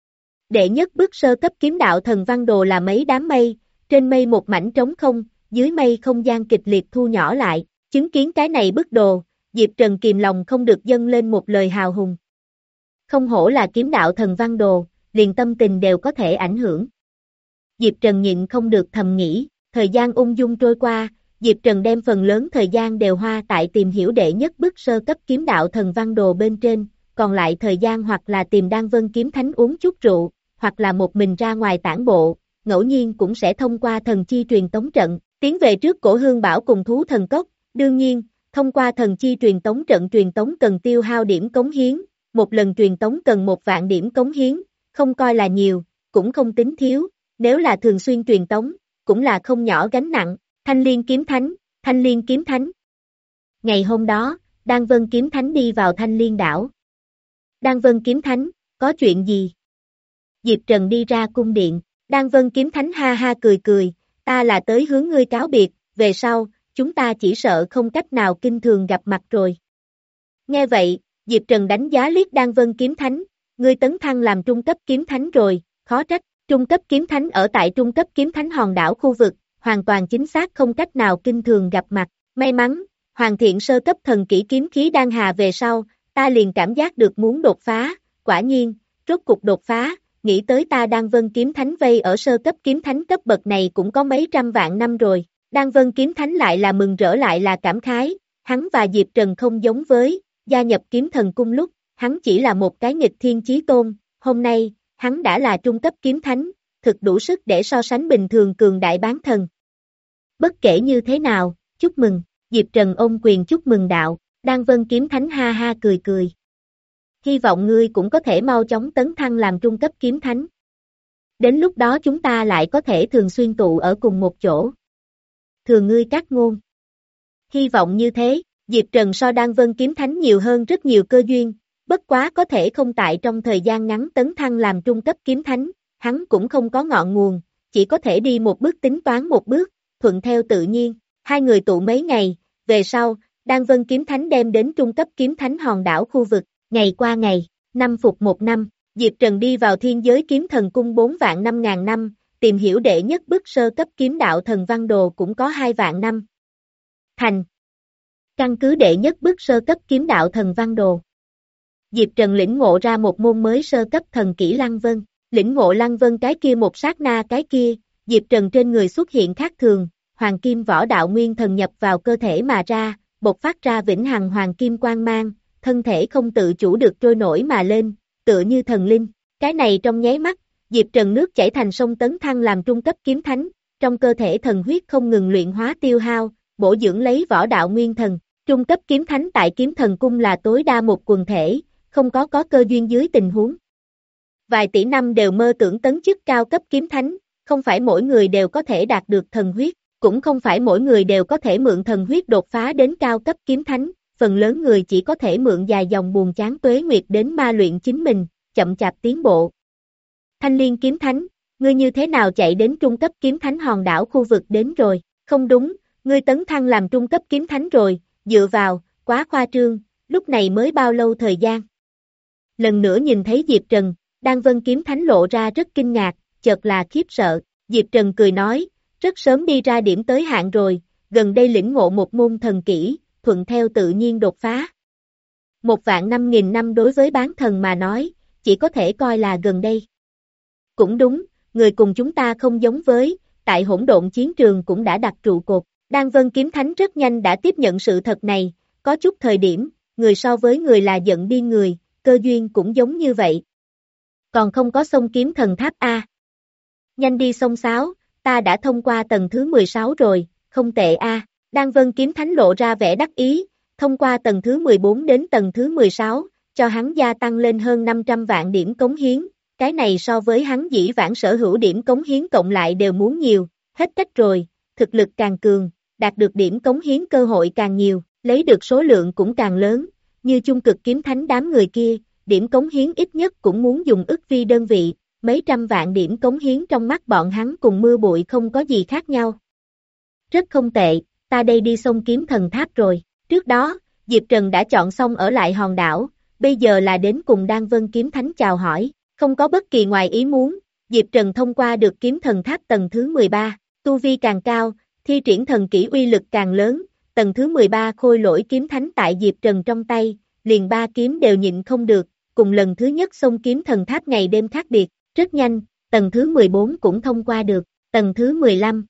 Đệ nhất bức sơ cấp kiếm đạo thần văn đồ là mấy đám mây, trên mây một mảnh trống không, dưới mây không gian kịch liệt thu nhỏ lại, chứng kiến cái này bức đồ, Diệp Trần kìm lòng không được dâng lên một lời hào hùng. Không hổ là kiếm đạo thần văn đồ, liền tâm tình đều có thể ảnh hưởng. Diệp Trần nhịn không được thầm nghĩ, thời gian ung dung trôi qua, Diệp Trần đem phần lớn thời gian đều hoa tại tìm hiểu đệ nhất bức sơ cấp kiếm đạo thần văn đồ bên trên, còn lại thời gian hoặc là tìm Đan Vân kiếm thánh uống chút rượu, hoặc là một mình ra ngoài tản bộ, ngẫu nhiên cũng sẽ thông qua thần chi truyền tống trận, tiến về trước cổ hương bảo cùng thú thần cốc, đương nhiên, thông qua thần chi truyền tống trận truyền tống cần tiêu hao điểm cống hiến, một lần truyền tống cần một vạn điểm cống hiến, không coi là nhiều, cũng không tính thiếu, nếu là thường xuyên truyền tống, cũng là không nhỏ gánh nặng, Thanh Liên kiếm thánh, Thanh Liên kiếm thánh. Ngày hôm đó, Đan Vân kiếm thánh đi vào Thanh Liên đảo. Đan Vân kiếm thánh, có chuyện gì? Diệp Trần đi ra cung điện, Đan Vân kiếm thánh ha ha cười cười, ta là tới hướng ngươi cáo biệt, về sau, chúng ta chỉ sợ không cách nào kinh thường gặp mặt rồi. Nghe vậy, Diệp Trần đánh giá liếc Đan Vân kiếm thánh, ngươi tấn thăng làm trung cấp kiếm thánh rồi, khó trách, trung cấp kiếm thánh ở tại trung cấp kiếm thánh hòn đảo khu vực, hoàn toàn chính xác không cách nào kinh thường gặp mặt, may mắn, hoàn thiện sơ cấp thần kỹ kiếm khí đan hà về sau, ta liền cảm giác được muốn đột phá, quả nhiên, rốt cục đột phá, nghĩ tới ta Đan Vân kiếm thánh vây ở sơ cấp kiếm thánh cấp bậc này cũng có mấy trăm vạn năm rồi, Đan Vân kiếm thánh lại là mừng rỡ lại là cảm khái, hắn và Diệp Trần không giống với, gia nhập kiếm thần cung lúc, hắn chỉ là một cái nghịch thiên chí tôn, hôm nay, hắn đã là trung cấp kiếm thánh, thực đủ sức để so sánh bình thường cường đại bán thần. Bất kể như thế nào, chúc mừng, Diệp Trần ôm quyền chúc mừng đạo, Đan Vân kiếm thánh ha ha cười cười. Hy vọng ngươi cũng có thể mau chóng tấn thăng làm trung cấp kiếm thánh. Đến lúc đó chúng ta lại có thể thường xuyên tụ ở cùng một chỗ. Thường ngươi các ngôn. Hy vọng như thế, Diệp Trần so Đan Vân kiếm thánh nhiều hơn rất nhiều cơ duyên, bất quá có thể không tại trong thời gian ngắn tấn thăng làm trung cấp kiếm thánh, hắn cũng không có ngọn nguồn, chỉ có thể đi một bước tính toán một bước, thuận theo tự nhiên. Hai người tụ mấy ngày, về sau, Đan Vân kiếm thánh đem đến trung cấp kiếm thánh hòn đảo khu vực, ngày qua ngày, năm phục một năm, Diệp Trần đi vào thiên giới kiếm thần cung bốn vạn năm ngàn năm, tìm hiểu đệ nhất bức sơ cấp kiếm đạo thần văn đồ cũng có hai vạn năm. Thành. Căn cứ đệ nhất bức sơ cấp kiếm đạo thần văn đồ. Diệp Trần lĩnh ngộ ra một môn mới sơ cấp thần kỹ Lăng Vân, lĩnh ngộ Lăng Vân cái kia một sát na cái kia, Diệp Trần trên người xuất hiện khác thường, hoàng kim võ đạo nguyên thần nhập vào cơ thể mà ra, bộc phát ra vĩnh hằng hoàng kim quang mang, thân thể không tự chủ được trôi nổi mà lên, tựa như thần linh. Cái này trong nháy mắt, Diệp Trần nước chảy thành sông tấn thăng làm trung cấp kiếm thánh, trong cơ thể thần huyết không ngừng luyện hóa tiêu hao, bổ dưỡng lấy võ đạo nguyên thần. Trung cấp kiếm thánh tại kiếm thần cung là tối đa một quần thể, không có có cơ duyên dưới tình huống. Vài tỷ năm đều mơ tưởng tấn chức cao cấp kiếm thánh, không phải mỗi người đều có thể đạt được thần huyết, cũng không phải mỗi người đều có thể mượn thần huyết đột phá đến cao cấp kiếm thánh, phần lớn người chỉ có thể mượn dài dòng buồn chán tuế nguyệt đến ma luyện chính mình, chậm chạp tiến bộ. Thanh Liên kiếm thánh, ngươi như thế nào chạy đến trung cấp kiếm thánh hòn đảo khu vực đến rồi, không đúng, ngươi tấn thăng làm trung cấp kiếm thánh rồi, dựa vào, quá khoa trương, lúc này mới bao lâu thời gian. Lần nữa nhìn thấy Diệp Trần, Đan Vân kiếm thánh lộ ra rất kinh ngạc, chợt là khiếp sợ, Diệp Trần cười nói, rất sớm đi ra điểm tới hạn rồi, gần đây lĩnh ngộ một môn thần kỹ, thuận theo tự nhiên đột phá. Một vạn năm nghìn năm đối với bán thần mà nói, chỉ có thể coi là gần đây. Cũng đúng, người cùng chúng ta không giống với, tại hỗn độn chiến trường cũng đã đặt trụ cột. Đan Vân kiếm thánh rất nhanh đã tiếp nhận sự thật này, có chút thời điểm, người so với người là giận điên người, cơ duyên cũng giống như vậy. Còn không có sông kiếm thần tháp A. Nhanh đi sông sáo, ta đã thông qua tầng thứ mười sáu rồi, không tệ A. Đan Vân kiếm thánh lộ ra vẻ đắc ý, thông qua tầng thứ mười bốn đến tầng thứ mười sáu, cho hắn gia tăng lên hơn năm trăm vạn điểm cống hiến, cái này so với hắn dĩ vãng sở hữu điểm cống hiến cộng lại đều muốn nhiều, hết cách rồi, thực lực càng cường, đạt được điểm cống hiến cơ hội càng nhiều, lấy được số lượng cũng càng lớn, như chung cực kiếm thánh đám người kia, điểm cống hiến ít nhất cũng muốn dùng ức vi đơn vị, mấy trăm vạn điểm cống hiến trong mắt bọn hắn cùng mưa bụi không có gì khác nhau. Rất không tệ, ta đây đi sông kiếm thần tháp rồi, trước đó, Diệp Trần đã chọn xong ở lại hòn đảo, bây giờ là đến cùng Đan Vân kiếm thánh chào hỏi, không có bất kỳ ngoài ý muốn, Diệp Trần thông qua được kiếm thần tháp tầng thứ mười ba, tu vi càng cao, thi triển thần kỹ uy lực càng lớn, tầng thứ mười ba khôi lỗi kiếm thánh tại Diệp Trần trong tay, liền ba kiếm đều nhịn không được, cùng lần thứ nhất xông kiếm thần tháp ngày đêm khác biệt, rất nhanh, tầng thứ mười bốn cũng thông qua được, tầng thứ mười lăm.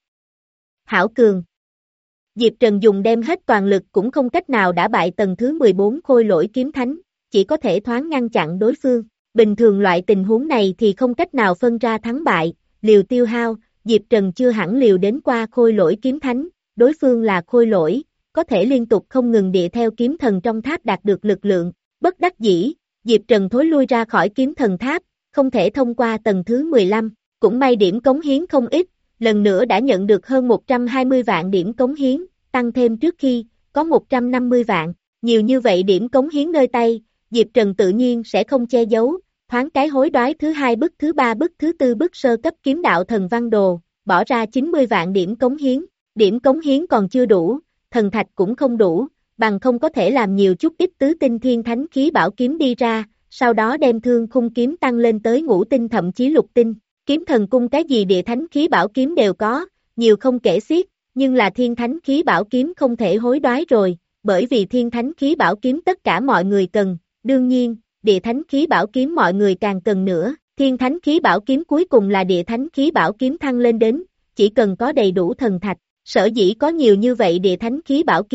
Hảo cường. Diệp Trần dùng đem hết toàn lực cũng không cách nào đả bại tầng thứ mười bốn khôi lỗi kiếm thánh, chỉ có thể thoáng ngăn chặn đối phương. Bình thường loại tình huống này thì không cách nào phân ra thắng bại, liều tiêu hao, Diệp Trần chưa hẳn liều đến qua khôi lỗi kiếm thánh, đối phương là khôi lỗi, có thể liên tục không ngừng địa theo kiếm thần trong tháp đạt được lực lượng, bất đắc dĩ, Diệp Trần thối lui ra khỏi kiếm thần tháp, không thể thông qua tầng thứ mười lăm, cũng may điểm cống hiến không ít, lần nữa đã nhận được hơn một trăm hai mươi vạn điểm cống hiến, tăng thêm trước khi, có một trăm năm mươi vạn, nhiều như vậy điểm cống hiến nơi tay, Diệp Trần tự nhiên sẽ không che giấu, thoáng cái hối đoái thứ hai bức thứ ba bức thứ tư bức sơ cấp kiếm đạo thần văn đồ, bỏ ra chín mươi vạn điểm cống hiến, điểm cống hiến còn chưa đủ, thần thạch cũng không đủ, bằng không có thể làm nhiều chút ít tứ tinh thiên thánh khí bảo kiếm đi ra, sau đó đem thương khung kiếm tăng lên tới ngũ tinh thậm chí lục tinh, kiếm thần cung cái gì địa thánh khí bảo kiếm đều có, nhiều không kể xiết, nhưng là thiên thánh khí bảo kiếm không thể hối đoái rồi, bởi vì thiên thánh khí bảo kiếm tất cả mọi người cần, đương nhiên, địa thánh khí bảo kiếm mọi người càng cần nữa, thiên thánh khí bảo kiếm cuối cùng là địa thánh khí bảo kiếm thăng lên đến, chỉ cần có đầy đủ thần thạch, sở dĩ có nhiều như vậy địa thánh khí bảo kiếm,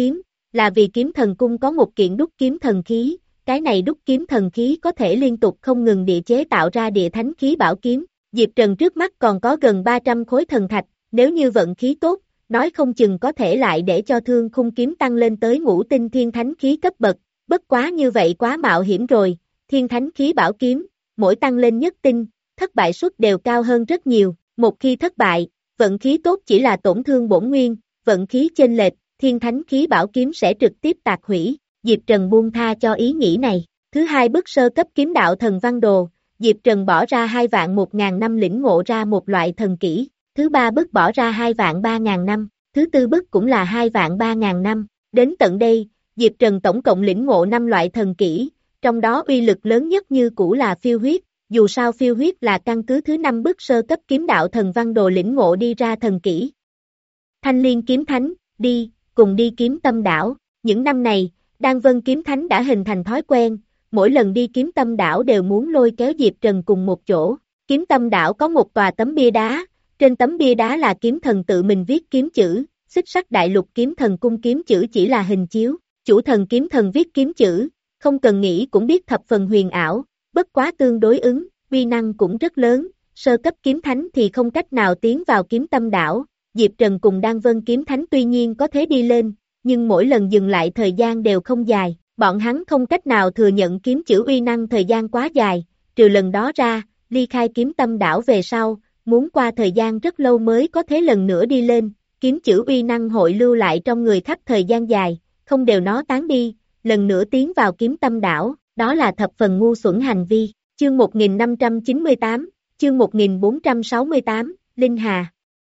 là vì kiếm thần cung có một kiện đúc kiếm thần khí, cái này đúc kiếm thần khí có thể liên tục không ngừng địa chế tạo ra địa thánh khí bảo kiếm. Diệp Trần trước mắt còn có gần ba trăm khối thần thạch, nếu như vận khí tốt, nói không chừng có thể lại để cho thương khung kiếm tăng lên tới ngũ tinh thiên thánh khí cấp bậc, bất quá như vậy quá mạo hiểm rồi, thiên thánh khí bảo kiếm, mỗi tăng lên nhất tinh, thất bại suất đều cao hơn rất nhiều, một khi thất bại, vận khí tốt chỉ là tổn thương bổn nguyên, vận khí chênh lệch, thiên thánh khí bảo kiếm sẽ trực tiếp tạc hủy, Diệp Trần buông tha cho ý nghĩ này. Thứ hai bức sơ cấp kiếm đạo thần văn đồ, Diệp Trần bỏ ra hai vạn một ngàn năm lĩnh ngộ ra một loại thần kỹ, thứ ba bức bỏ ra hai vạn ba ngàn năm, thứ tư bức cũng là hai vạn ba ngàn năm, đến tận đây, Diệp Trần tổng cộng lĩnh ngộ năm loại thần kỹ, trong đó uy lực lớn nhất như cũ là phiêu huyết, dù sao phiêu huyết là căn cứ thứ năm bức sơ cấp kiếm đạo thần văn đồ lĩnh ngộ đi ra thần kỹ. Thanh Liên kiếm thánh, đi, cùng đi kiếm tâm đảo, những năm này, Đan Vân kiếm thánh đã hình thành thói quen, mỗi lần đi kiếm tâm đảo đều muốn lôi kéo Diệp Trần cùng một chỗ, kiếm tâm đảo có một tòa tấm bia đá, trên tấm bia đá là kiếm thần tự mình viết kiếm chữ, xích sắc đại lục kiếm thần cung kiếm chữ chỉ là hình chiếu, chủ thần kiếm thần viết kiếm chữ, không cần nghĩ cũng biết thập phần huyền ảo, bất quá tương đối ứng, uy năng cũng rất lớn, sơ cấp kiếm thánh thì không cách nào tiến vào kiếm tâm đảo, Diệp Trần cùng Đan Vân kiếm thánh tuy nhiên có thể đi lên, nhưng mỗi lần dừng lại thời gian đều không dài, bọn hắn không cách nào thừa nhận kiếm chữ uy năng thời gian quá dài, trừ lần đó ra, ly khai kiếm tâm đảo về sau, muốn qua thời gian rất lâu mới có thể lần nữa đi lên, kiếm chữ uy năng hội lưu lại trong người khắp thời gian dài, không đều nó tán đi, lần nữa tiến vào kiếm tâm đảo, đó là thập phần ngu xuẩn hành vi. Chương một nghìn năm trăm chín mươi tám, chương một nghìn bốn trăm sáu mươi tám, Linh Hà.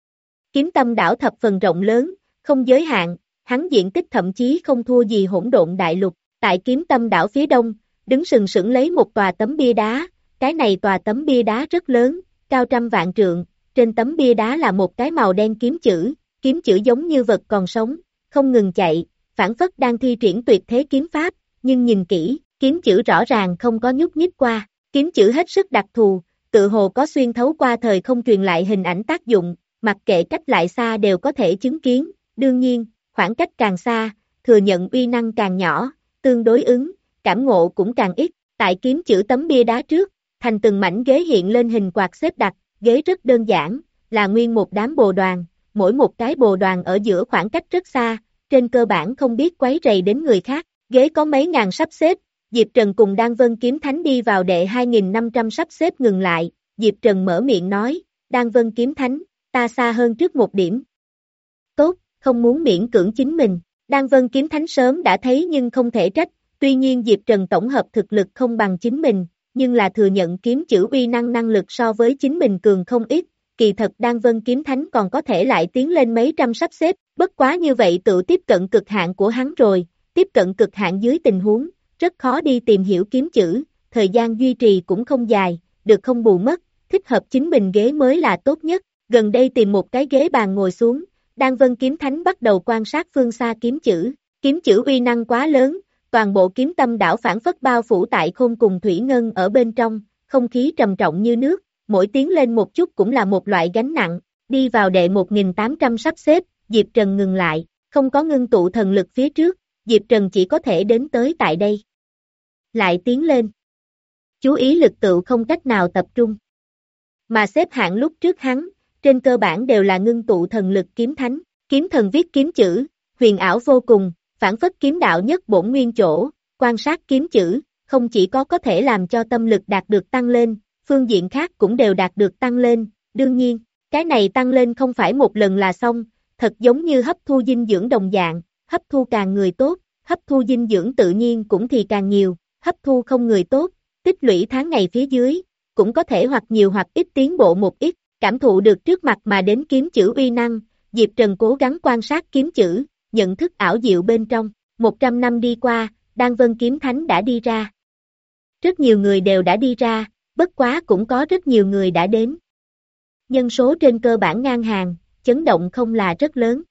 Kiếm tâm đảo thập phần rộng lớn, không giới hạn, hắn diện tích thậm chí không thua gì hỗn độn đại lục, tại kiếm tâm đảo phía đông, đứng sừng sững lấy một tòa tấm bia đá, cái này tòa tấm bia đá rất lớn, cao trăm vạn trượng, trên tấm bia đá là một cái màu đen kiếm chữ, kiếm chữ giống như vật còn sống, không ngừng chạy, phản phất đang thi triển tuyệt thế kiếm pháp, nhưng nhìn kỹ, kiếm chữ rõ ràng không có nhúc nhích qua, kiếm chữ hết sức đặc thù, tự hồ có xuyên thấu qua thời không truyền lại hình ảnh tác dụng, mặc kệ cách lại xa đều có thể chứng kiến, đương nhiên, khoảng cách càng xa, thừa nhận uy năng càng nhỏ, tương đối ứng, cảm ngộ cũng càng ít, tại kiếm chữ tấm bia đá trước, thành từng mảnh ghế hiện lên hình quạt xếp đặt, ghế rất đơn giản, là nguyên một đám bồ đoàn, mỗi một cái bồ đoàn ở giữa khoảng cách rất xa, trên cơ bản không biết quấy rầy đến người khác, ghế có mấy ngàn sắp xếp, Diệp Trần cùng Đan Vân kiếm thánh đi vào đệ hai nghìn năm trăm sắp xếp ngừng lại, Diệp Trần mở miệng nói, Đan Vân kiếm thánh, ta xa hơn trước một điểm. Tốt, không muốn miễn cưỡng chính mình, Đan Vân kiếm thánh sớm đã thấy nhưng không thể trách, tuy nhiên Diệp Trần tổng hợp thực lực không bằng chính mình, nhưng là thừa nhận kiếm chữ uy năng năng lực so với chính mình cường không ít, kỳ thật Đan Vân kiếm thánh còn có thể lại tiến lên mấy trăm sắp xếp, bất quá như vậy tự tiếp cận cực hạn của hắn rồi, tiếp cận cực hạn dưới tình huống, rất khó đi tìm hiểu kiếm chữ, thời gian duy trì cũng không dài, được không bù mất, thích hợp chính mình ghế mới là tốt nhất, gần đây tìm một cái ghế bàn ngồi xuống, Đan Vân kiếm thánh bắt đầu quan sát phương xa kiếm chữ, kiếm chữ uy năng quá lớn, toàn bộ kiếm tâm đảo phản phất bao phủ tại khôn cùng thủy ngân ở bên trong, không khí trầm trọng như nước, mỗi tiến lên một chút cũng là một loại gánh nặng, đi vào đệ một nghìn tám trăm sắp xếp, Diệp Trần ngừng lại, không có ngưng tụ thần lực phía trước, Diệp Trần chỉ có thể đến tới tại đây. Lại tiến lên. Chú ý lực tự không cách nào tập trung. Mà xếp hạng lúc trước hắn, trên cơ bản đều là ngưng tụ thần lực kiếm thánh, kiếm thần viết kiếm chữ, huyền ảo vô cùng, phản phất kiếm đạo nhất bổn nguyên chỗ, quan sát kiếm chữ, không chỉ có có thể làm cho tâm lực đạt được tăng lên, phương diện khác cũng đều đạt được tăng lên, đương nhiên, cái này tăng lên không phải một lần là xong, thật giống như hấp thu dinh dưỡng đồng dạng, hấp thu càng người tốt, hấp thu dinh dưỡng tự nhiên cũng thì càng nhiều, hấp thu không người tốt, tích lũy tháng ngày phía dưới, cũng có thể hoặc nhiều hoặc ít tiến bộ một ít, cảm thụ được trước mặt mà đến kiếm chữ uy năng, Diệp Trần cố gắng quan sát kiếm chữ, nhận thức ảo diệu bên trong, một trăm năm đi qua, Đan Vân kiếm thánh đã đi ra. Rất nhiều người đều đã đi ra, bất quá cũng có rất nhiều người đã đến. Nhân số trên cơ bản ngang hàng, chấn động không là rất lớn.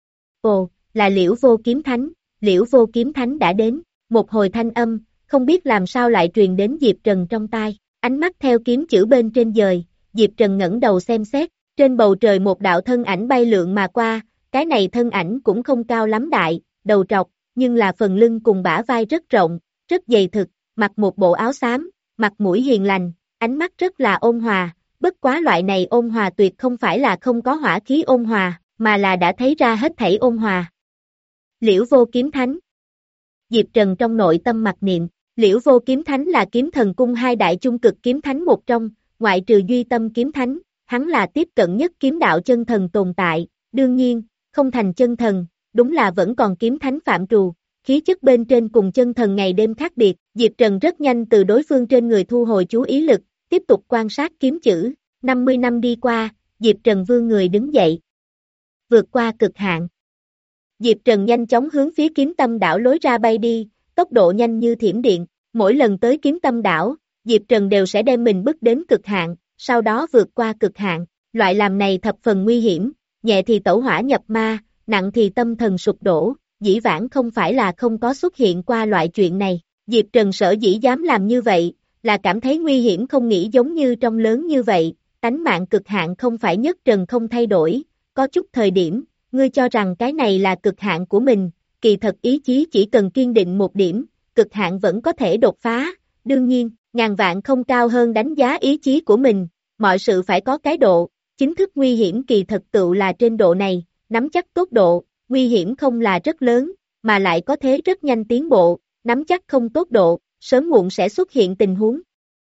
Ồ, là Liễu Vô kiếm thánh, Liễu Vô kiếm thánh đã đến, một hồi thanh âm, không biết làm sao lại truyền đến Diệp Trần trong tai, ánh mắt theo kiếm chữ bên trên dời, Diệp Trần ngẩng đầu xem xét, trên bầu trời một đạo thân ảnh bay lượn mà qua, cái này thân ảnh cũng không cao lắm đại, đầu trọc, nhưng là phần lưng cùng bả vai rất rộng, rất dày thực, mặc một bộ áo xám, mặt mũi hiền lành, ánh mắt rất là ôn hòa, bất quá loại này ôn hòa tuyệt không phải là không có hỏa khí ôn hòa, mà là đã thấy ra hết thảy ôn hòa. Liễu Vô Kiếm Thánh. Diệp Trần trong nội tâm mặc niệm, Liễu Vô Kiếm Thánh là kiếm thần cung hai đại chung cực kiếm thánh một trong, ngoại trừ Duy Tâm Kiếm Thánh, hắn là tiếp cận nhất kiếm đạo chân thần tồn tại, đương nhiên, không thành chân thần, đúng là vẫn còn kiếm thánh phạm trù, khí chất bên trên cùng chân thần ngày đêm khác biệt, Diệp Trần rất nhanh từ đối phương trên người thu hồi chú ý lực, tiếp tục quan sát kiếm chữ, năm mươi năm đi qua, Diệp Trần vươn người đứng dậy, vượt qua cực hạn. Diệp Trần nhanh chóng hướng phía kiếm tâm đảo lối ra bay đi, tốc độ nhanh như thiểm điện, mỗi lần tới kiếm tâm đảo, Diệp Trần đều sẽ đem mình bước đến cực hạn, sau đó vượt qua cực hạn, loại làm này thập phần nguy hiểm, nhẹ thì tẩu hỏa nhập ma, nặng thì tâm thần sụp đổ, dĩ vãng không phải là không có xuất hiện qua loại chuyện này, Diệp Trần sở dĩ dám làm như vậy, là cảm thấy nguy hiểm không nghĩ giống như trong lớn như vậy, tánh mạng cực hạn không phải nhất trần không thay đổi, có chút thời điểm, ngươi cho rằng cái này là cực hạn của mình, kỳ thật ý chí chỉ cần kiên định một điểm, cực hạn vẫn có thể đột phá, đương nhiên, ngàn vạn không cao hơn đánh giá ý chí của mình, mọi sự phải có cái độ, chính thức nguy hiểm kỳ thật tựu là trên độ này, nắm chắc tốt độ, nguy hiểm không là rất lớn, mà lại có thế rất nhanh tiến bộ, nắm chắc không tốt độ, sớm muộn sẽ xuất hiện tình huống.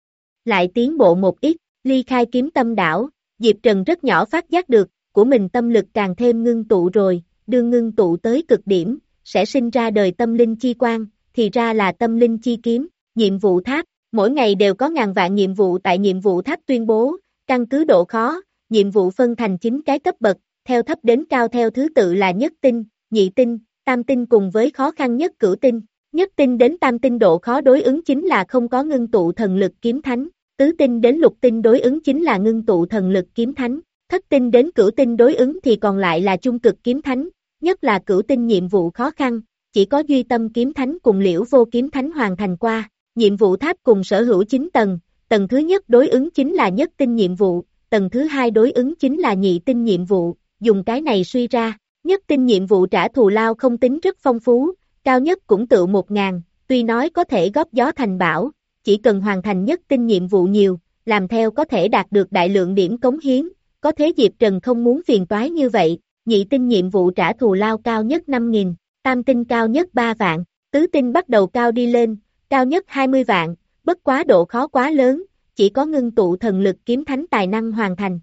Lại tiến bộ một ít, ly khai kiếm tâm đảo, Diệp Trần rất nhỏ phát giác được, của mình tâm lực càng thêm ngưng tụ rồi, đương ngưng tụ tới cực điểm, sẽ sinh ra đời tâm linh chi quang, thì ra là tâm linh chi kiếm, nhiệm vụ tháp, mỗi ngày đều có ngàn vạn nhiệm vụ tại nhiệm vụ tháp tuyên bố, căn cứ độ khó, nhiệm vụ phân thành chín cái cấp bậc, theo thấp đến cao theo thứ tự là nhất tinh, nhị tinh, tam tinh cùng với khó khăn nhất cửu tinh, nhất tinh đến tam tinh độ khó đối ứng chính là không có ngưng tụ thần lực kiếm thánh, tứ tinh đến lục tinh đối ứng chính là ngưng tụ thần lực kiếm thánh, thất tinh đến cửu tinh đối ứng thì còn lại là trung cực kiếm thánh, nhất là cửu tinh nhiệm vụ khó khăn, chỉ có Duy Tâm Kiếm Thánh cùng Liễu Vô Kiếm Thánh hoàn thành qua, nhiệm vụ tháp cùng sở hữu chín tầng, tầng thứ nhất đối ứng chính là nhất tinh nhiệm vụ, tầng thứ hai đối ứng chính là nhị tinh nhiệm vụ, dùng cái này suy ra, nhất tinh nhiệm vụ trả thù lao không tính rất phong phú, cao nhất cũng tự một ngàn, tuy nói có thể góp gió thành bão, chỉ cần hoàn thành nhất tinh nhiệm vụ nhiều, làm theo có thể đạt được đại lượng điểm cống hiến, có thế Diệp Trần không muốn phiền toái như vậy, nhị tinh nhiệm vụ trả thù lao cao nhất năm nghìn, tam tinh cao nhất ba vạn, tứ tinh bắt đầu cao đi lên, cao nhất hai mươi vạn, bất quá độ khó quá lớn, chỉ có ngưng tụ thần lực kiếm thánh tài năng hoàn thành.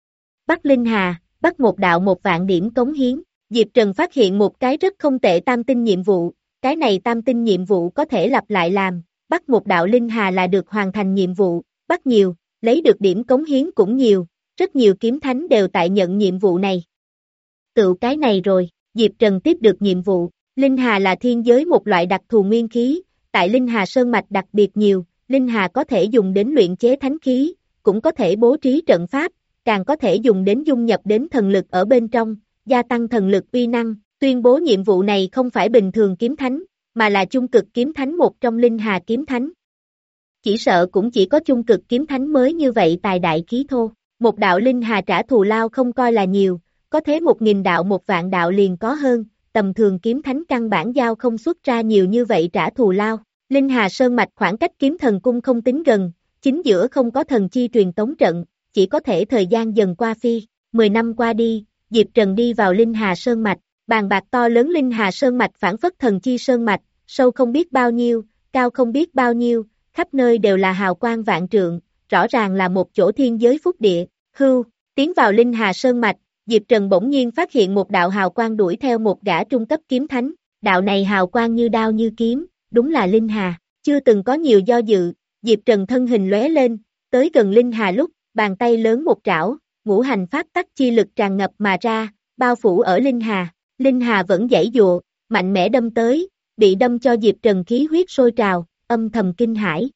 Bắc Linh Hà, bắt một đạo một vạn điểm cống hiến, Diệp Trần phát hiện một cái rất không tệ tam tinh nhiệm vụ, cái này tam tinh nhiệm vụ có thể lặp lại làm, bắt một đạo Linh Hà là được hoàn thành nhiệm vụ, bắt nhiều, lấy được điểm cống hiến cũng nhiều, rất nhiều kiếm thánh đều tại nhận nhiệm vụ này. Tựu cái này rồi, Diệp Trần tiếp được nhiệm vụ, Linh Hà là thiên giới một loại đặc thù nguyên khí, tại Linh Hà Sơn Mạch đặc biệt nhiều, Linh Hà có thể dùng đến luyện chế thánh khí, cũng có thể bố trí trận pháp, càng có thể dùng đến dung nhập đến thần lực ở bên trong, gia tăng thần lực uy năng, tuyên bố nhiệm vụ này không phải bình thường kiếm thánh, mà là trung cực kiếm thánh một trong Linh Hà kiếm thánh. Chỉ sợ cũng chỉ có trung cực kiếm thánh mới như vậy tài đại khí thô, một đạo Linh Hà trả thù lao không coi là nhiều, có thế một nghìn đạo một vạn đạo liền có hơn, tầm thường kiếm thánh căn bản giao không xuất ra nhiều như vậy trả thù lao. Linh Hà Sơn Mạch khoảng cách kiếm thần cung không tính gần, chính giữa không có thần chi truyền tống trận, chỉ có thể thời gian dần qua phi, mười năm qua đi, Diệp Trần đi vào Linh Hà Sơn Mạch, bàn bạc to lớn Linh Hà Sơn Mạch phản phất thần chi Sơn Mạch, sâu không biết bao nhiêu, cao không biết bao nhiêu, khắp nơi đều là hào quang vạn trượng, rõ ràng là một chỗ thiên giới phúc địa, hưu, tiến vào Linh Hà Sơn Mạch, Diệp Trần bỗng nhiên phát hiện một đạo hào quang đuổi theo một gã trung cấp kiếm thánh, đạo này hào quang như đao như kiếm, đúng là Linh Hà, chưa từng có nhiều do dự, Diệp Trần thân hình lóe lên, tới gần Linh Hà lúc, bàn tay lớn một trảo, ngũ hành pháp tắc chi lực tràn ngập mà ra, bao phủ ở Linh Hà, Linh Hà vẫn giãy dụa, mạnh mẽ đâm tới, bị đâm cho Diệp Trần khí huyết sôi trào, âm thầm kinh hãi.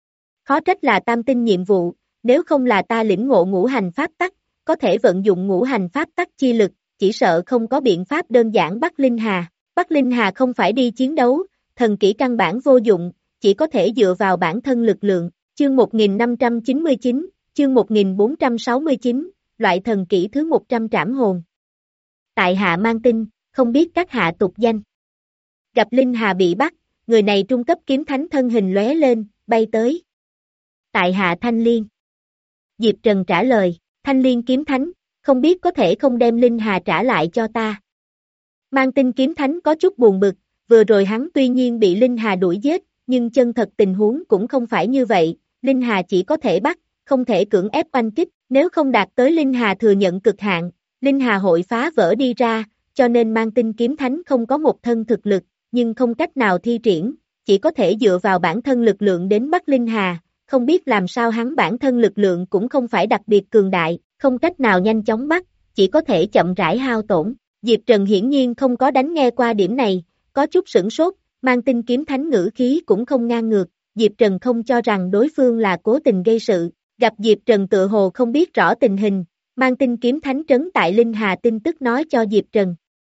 Khó trách là tam tinh nhiệm vụ, nếu không là ta lĩnh ngộ ngũ hành pháp tắc, có thể vận dụng ngũ hành pháp tắc chi lực, chỉ sợ không có biện pháp đơn giản bắt Linh Hà. Bắt Linh Hà không phải đi chiến đấu, thần kỹ căn bản vô dụng, chỉ có thể dựa vào bản thân lực lượng. Chương một nghìn năm trăm chín mươi chín, chương một nghìn bốn trăm sáu mươi chín, loại thần kỹ thứ một trăm trảm hồn. Tại hạ mang tin, không biết các hạ tục danh. gặp Linh Hà bị bắt, người này trung cấp kiếm thánh thân hình lóe lên, bay tới. Tại hạ Thanh Liên. Diệp Trần trả lời, Thanh Liên kiếm thánh, không biết có thể không đem Linh Hà trả lại cho ta. Mang Tinh kiếm thánh có chút buồn bực, vừa rồi hắn tuy nhiên bị Linh Hà đuổi giết, nhưng chân thật tình huống cũng không phải như vậy, Linh Hà chỉ có thể bắt, không thể cưỡng ép oanh kích, nếu không đạt tới Linh Hà thừa nhận cực hạn, Linh Hà hội phá vỡ đi ra, cho nên Mang Tinh kiếm thánh không có một thân thực lực, nhưng không cách nào thi triển, chỉ có thể dựa vào bản thân lực lượng đến bắt Linh Hà, không biết làm sao hắn bản thân lực lượng cũng không phải đặc biệt cường đại, không cách nào nhanh chóng bắt, chỉ có thể chậm rãi hao tổn. Diệp Trần hiển nhiên không có đánh nghe qua điểm này, có chút sửng sốt, Mang Tinh kiếm thánh ngữ khí cũng không ngang ngược, Diệp Trần không cho rằng đối phương là cố tình gây sự, gặp Diệp Trần tựa hồ không biết rõ tình hình, Mang Tinh kiếm thánh trấn tại Linh Hà tin tức nói cho Diệp Trần.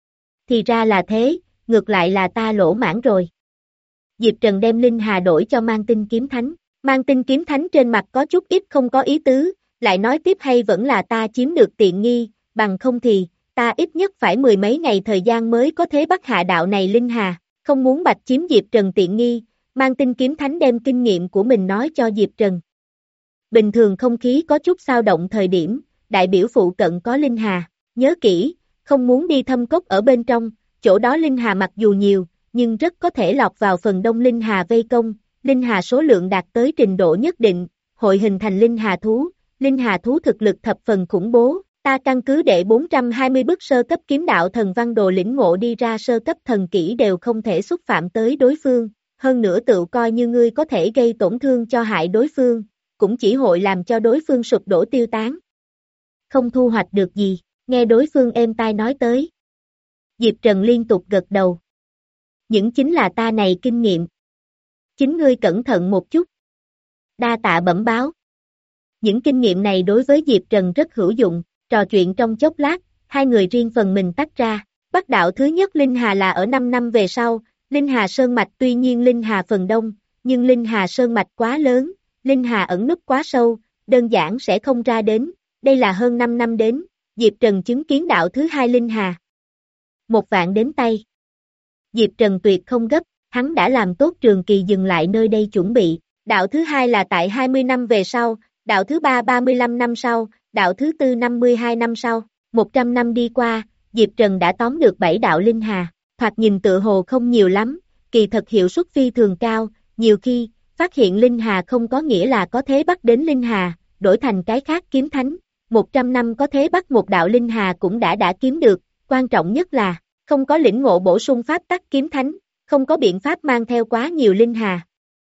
Thì ra là thế, ngược lại là ta lỗ mãn rồi. Diệp Trần đem Linh Hà đổi cho Mang Tinh kiếm thánh, Mang Tinh kiếm thánh trên mặt có chút ít không có ý tứ, lại nói tiếp hay vẫn là ta chiếm được tiện nghi, bằng không thì, ta ít nhất phải mười mấy ngày thời gian mới có thể bắt hạ đạo này Linh Hà, không muốn bạch chiếm Diệp Trần tiện nghi, Mang Tinh kiếm thánh đem kinh nghiệm của mình nói cho Diệp Trần. Bình thường không khí có chút xao động thời điểm, đại biểu phụ cận có Linh Hà, nhớ kỹ, không muốn đi thâm cốc ở bên trong, chỗ đó Linh Hà mặc dù nhiều, nhưng rất có thể lọt vào phần đông Linh Hà vây công, Linh Hà số lượng đạt tới trình độ nhất định, hội hình thành Linh Hà thú, Linh Hà thú thực lực thập phần khủng bố, ta căn cứ đệ bốn trăm hai mươi bức sơ cấp kiếm đạo thần văn đồ lĩnh ngộ đi ra sơ cấp thần kỹ đều không thể xúc phạm tới đối phương, hơn nữa tự coi như ngươi có thể gây tổn thương cho hại đối phương, cũng chỉ hội làm cho đối phương sụp đổ tiêu tán. Không thu hoạch được gì, nghe đối phương êm tai nói tới. Diệp Trần liên tục gật đầu. Những chính là ta này kinh nghiệm. Chính ngươi cẩn thận một chút. Đa tạ bẩm báo. Những kinh nghiệm này đối với Diệp Trần rất hữu dụng, trò chuyện trong chốc lát, hai người riêng phần mình tách ra. Bắt đạo thứ nhất Linh Hà là ở năm năm về sau, Linh Hà Sơn Mạch tuy nhiên Linh Hà phần đông, nhưng Linh Hà Sơn Mạch quá lớn, Linh Hà ẩn núp quá sâu, đơn giản sẽ không ra đến, đây là hơn năm năm đến, Diệp Trần chứng kiến đạo thứ hai Linh Hà. Một vạn đến tay. Diệp Trần tuyệt không gấp, hắn đã làm tốt trường kỳ dừng lại nơi đây chuẩn bị, đạo thứ hai là tại hai mươi năm về sau, đạo thứ ba ba mươi lăm năm sau, đạo thứ tư năm mươi hai năm sau, một trăm năm đi qua, Diệp Trần đã tóm được bảy đạo Linh Hà, thoạt nhìn tựa hồ không nhiều lắm, kỳ thật hiệu suất phi thường cao, nhiều khi, phát hiện Linh Hà không có nghĩa là có thế bắt đến Linh Hà, đổi thành cái khác kiếm thánh, một trăm năm có thế bắt một đạo Linh Hà cũng đã đã kiếm được, quan trọng nhất là, không có lĩnh ngộ bổ sung pháp tắc kiếm thánh, không có biện pháp mang theo quá nhiều Linh Hà.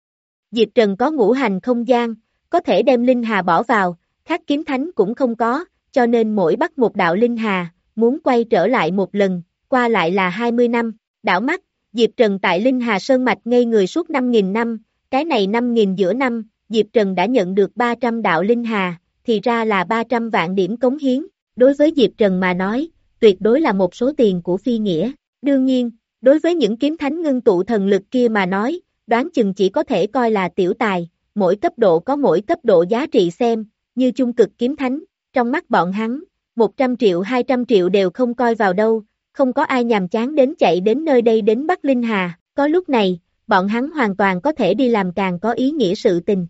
Diệp Trần có ngũ hành không gian, có thể đem Linh Hà bỏ vào, khác kiếm thánh cũng không có, cho nên mỗi bắt một đạo Linh Hà, muốn quay trở lại một lần, qua lại là hai mươi năm, đảo mắt, Diệp Trần tại Linh Hà Sơn Mạch ngây người suốt năm nghìn năm, cái này năm nghìn giữa năm, Diệp Trần đã nhận được ba trăm đạo Linh Hà, thì ra là ba trăm vạn điểm cống hiến, đối với Diệp Trần mà nói, tuyệt đối là một số tiền của phi nghĩa, đương nhiên, đối với những kiếm thánh ngưng tụ thần lực kia mà nói, đoán chừng chỉ có thể coi là tiểu tài, mỗi cấp độ có mỗi cấp độ giá trị xem, như chung cực kiếm thánh, trong mắt bọn hắn, một trăm triệu hai trăm triệu đều không coi vào đâu, không có ai nhàm chán đến chạy đến nơi đây đến bắt Linh Hà, có lúc này, bọn hắn hoàn toàn có thể đi làm càng có ý nghĩa sự tình.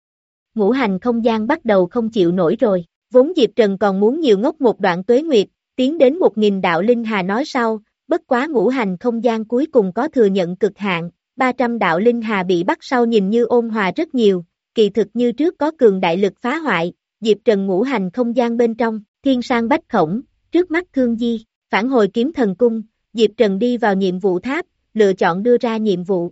Ngũ hành không gian bắt đầu không chịu nổi rồi, vốn Diệp Trần còn muốn nhiều ngốc một đoạn tuế nguyệt, tiến đến một nghìn đạo Linh Hà nói sau, bất quá ngũ hành không gian cuối cùng có thừa nhận cực hạn, ba trăm đạo Linh Hà bị bắt sau nhìn như ôn hòa rất nhiều, kỳ thực như trước có cường đại lực phá hoại, Diệp Trần ngũ hành không gian bên trong, thiên sang bách khổng, trước mắt thương di, phản hồi kiếm thần cung, Diệp Trần đi vào nhiệm vụ tháp, lựa chọn đưa ra nhiệm vụ.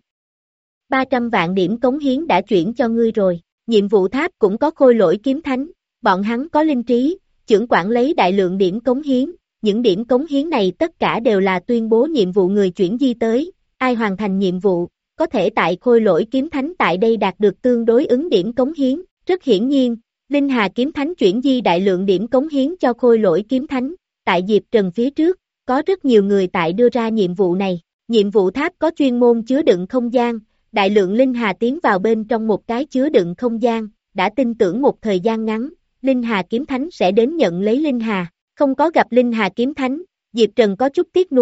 ba trăm vạn điểm cống hiến đã chuyển cho ngươi rồi, nhiệm vụ tháp cũng có khôi lỗi kiếm thánh, bọn hắn có linh trí, chưởng quản lấy đại lượng điểm cống hiến, những điểm cống hiến này tất cả đều là tuyên bố nhiệm vụ người chuyển di tới, ai hoàn thành nhiệm vụ, có thể tại khôi lỗi kiếm thánh tại đây đạt được tương đối ứng điểm cống hiến, rất hiển nhiên, Linh Hà kiếm thánh chuyển di đại lượng điểm cống hiến cho khôi lỗi kiếm thánh, tại Diệp Trần phía trước, có rất nhiều người tại đưa ra nhiệm vụ này, nhiệm vụ tháp có chuyên môn chứa đựng không gian, đại lượng Linh Hà tiến vào bên trong một cái chứa đựng không gian, đã tin tưởng một thời gian ngắn, Linh Hà kiếm thánh sẽ đến nhận lấy Linh Hà, không có gặp Linh Hà kiếm thánh, Diệp Trần có chút tiếc nuối,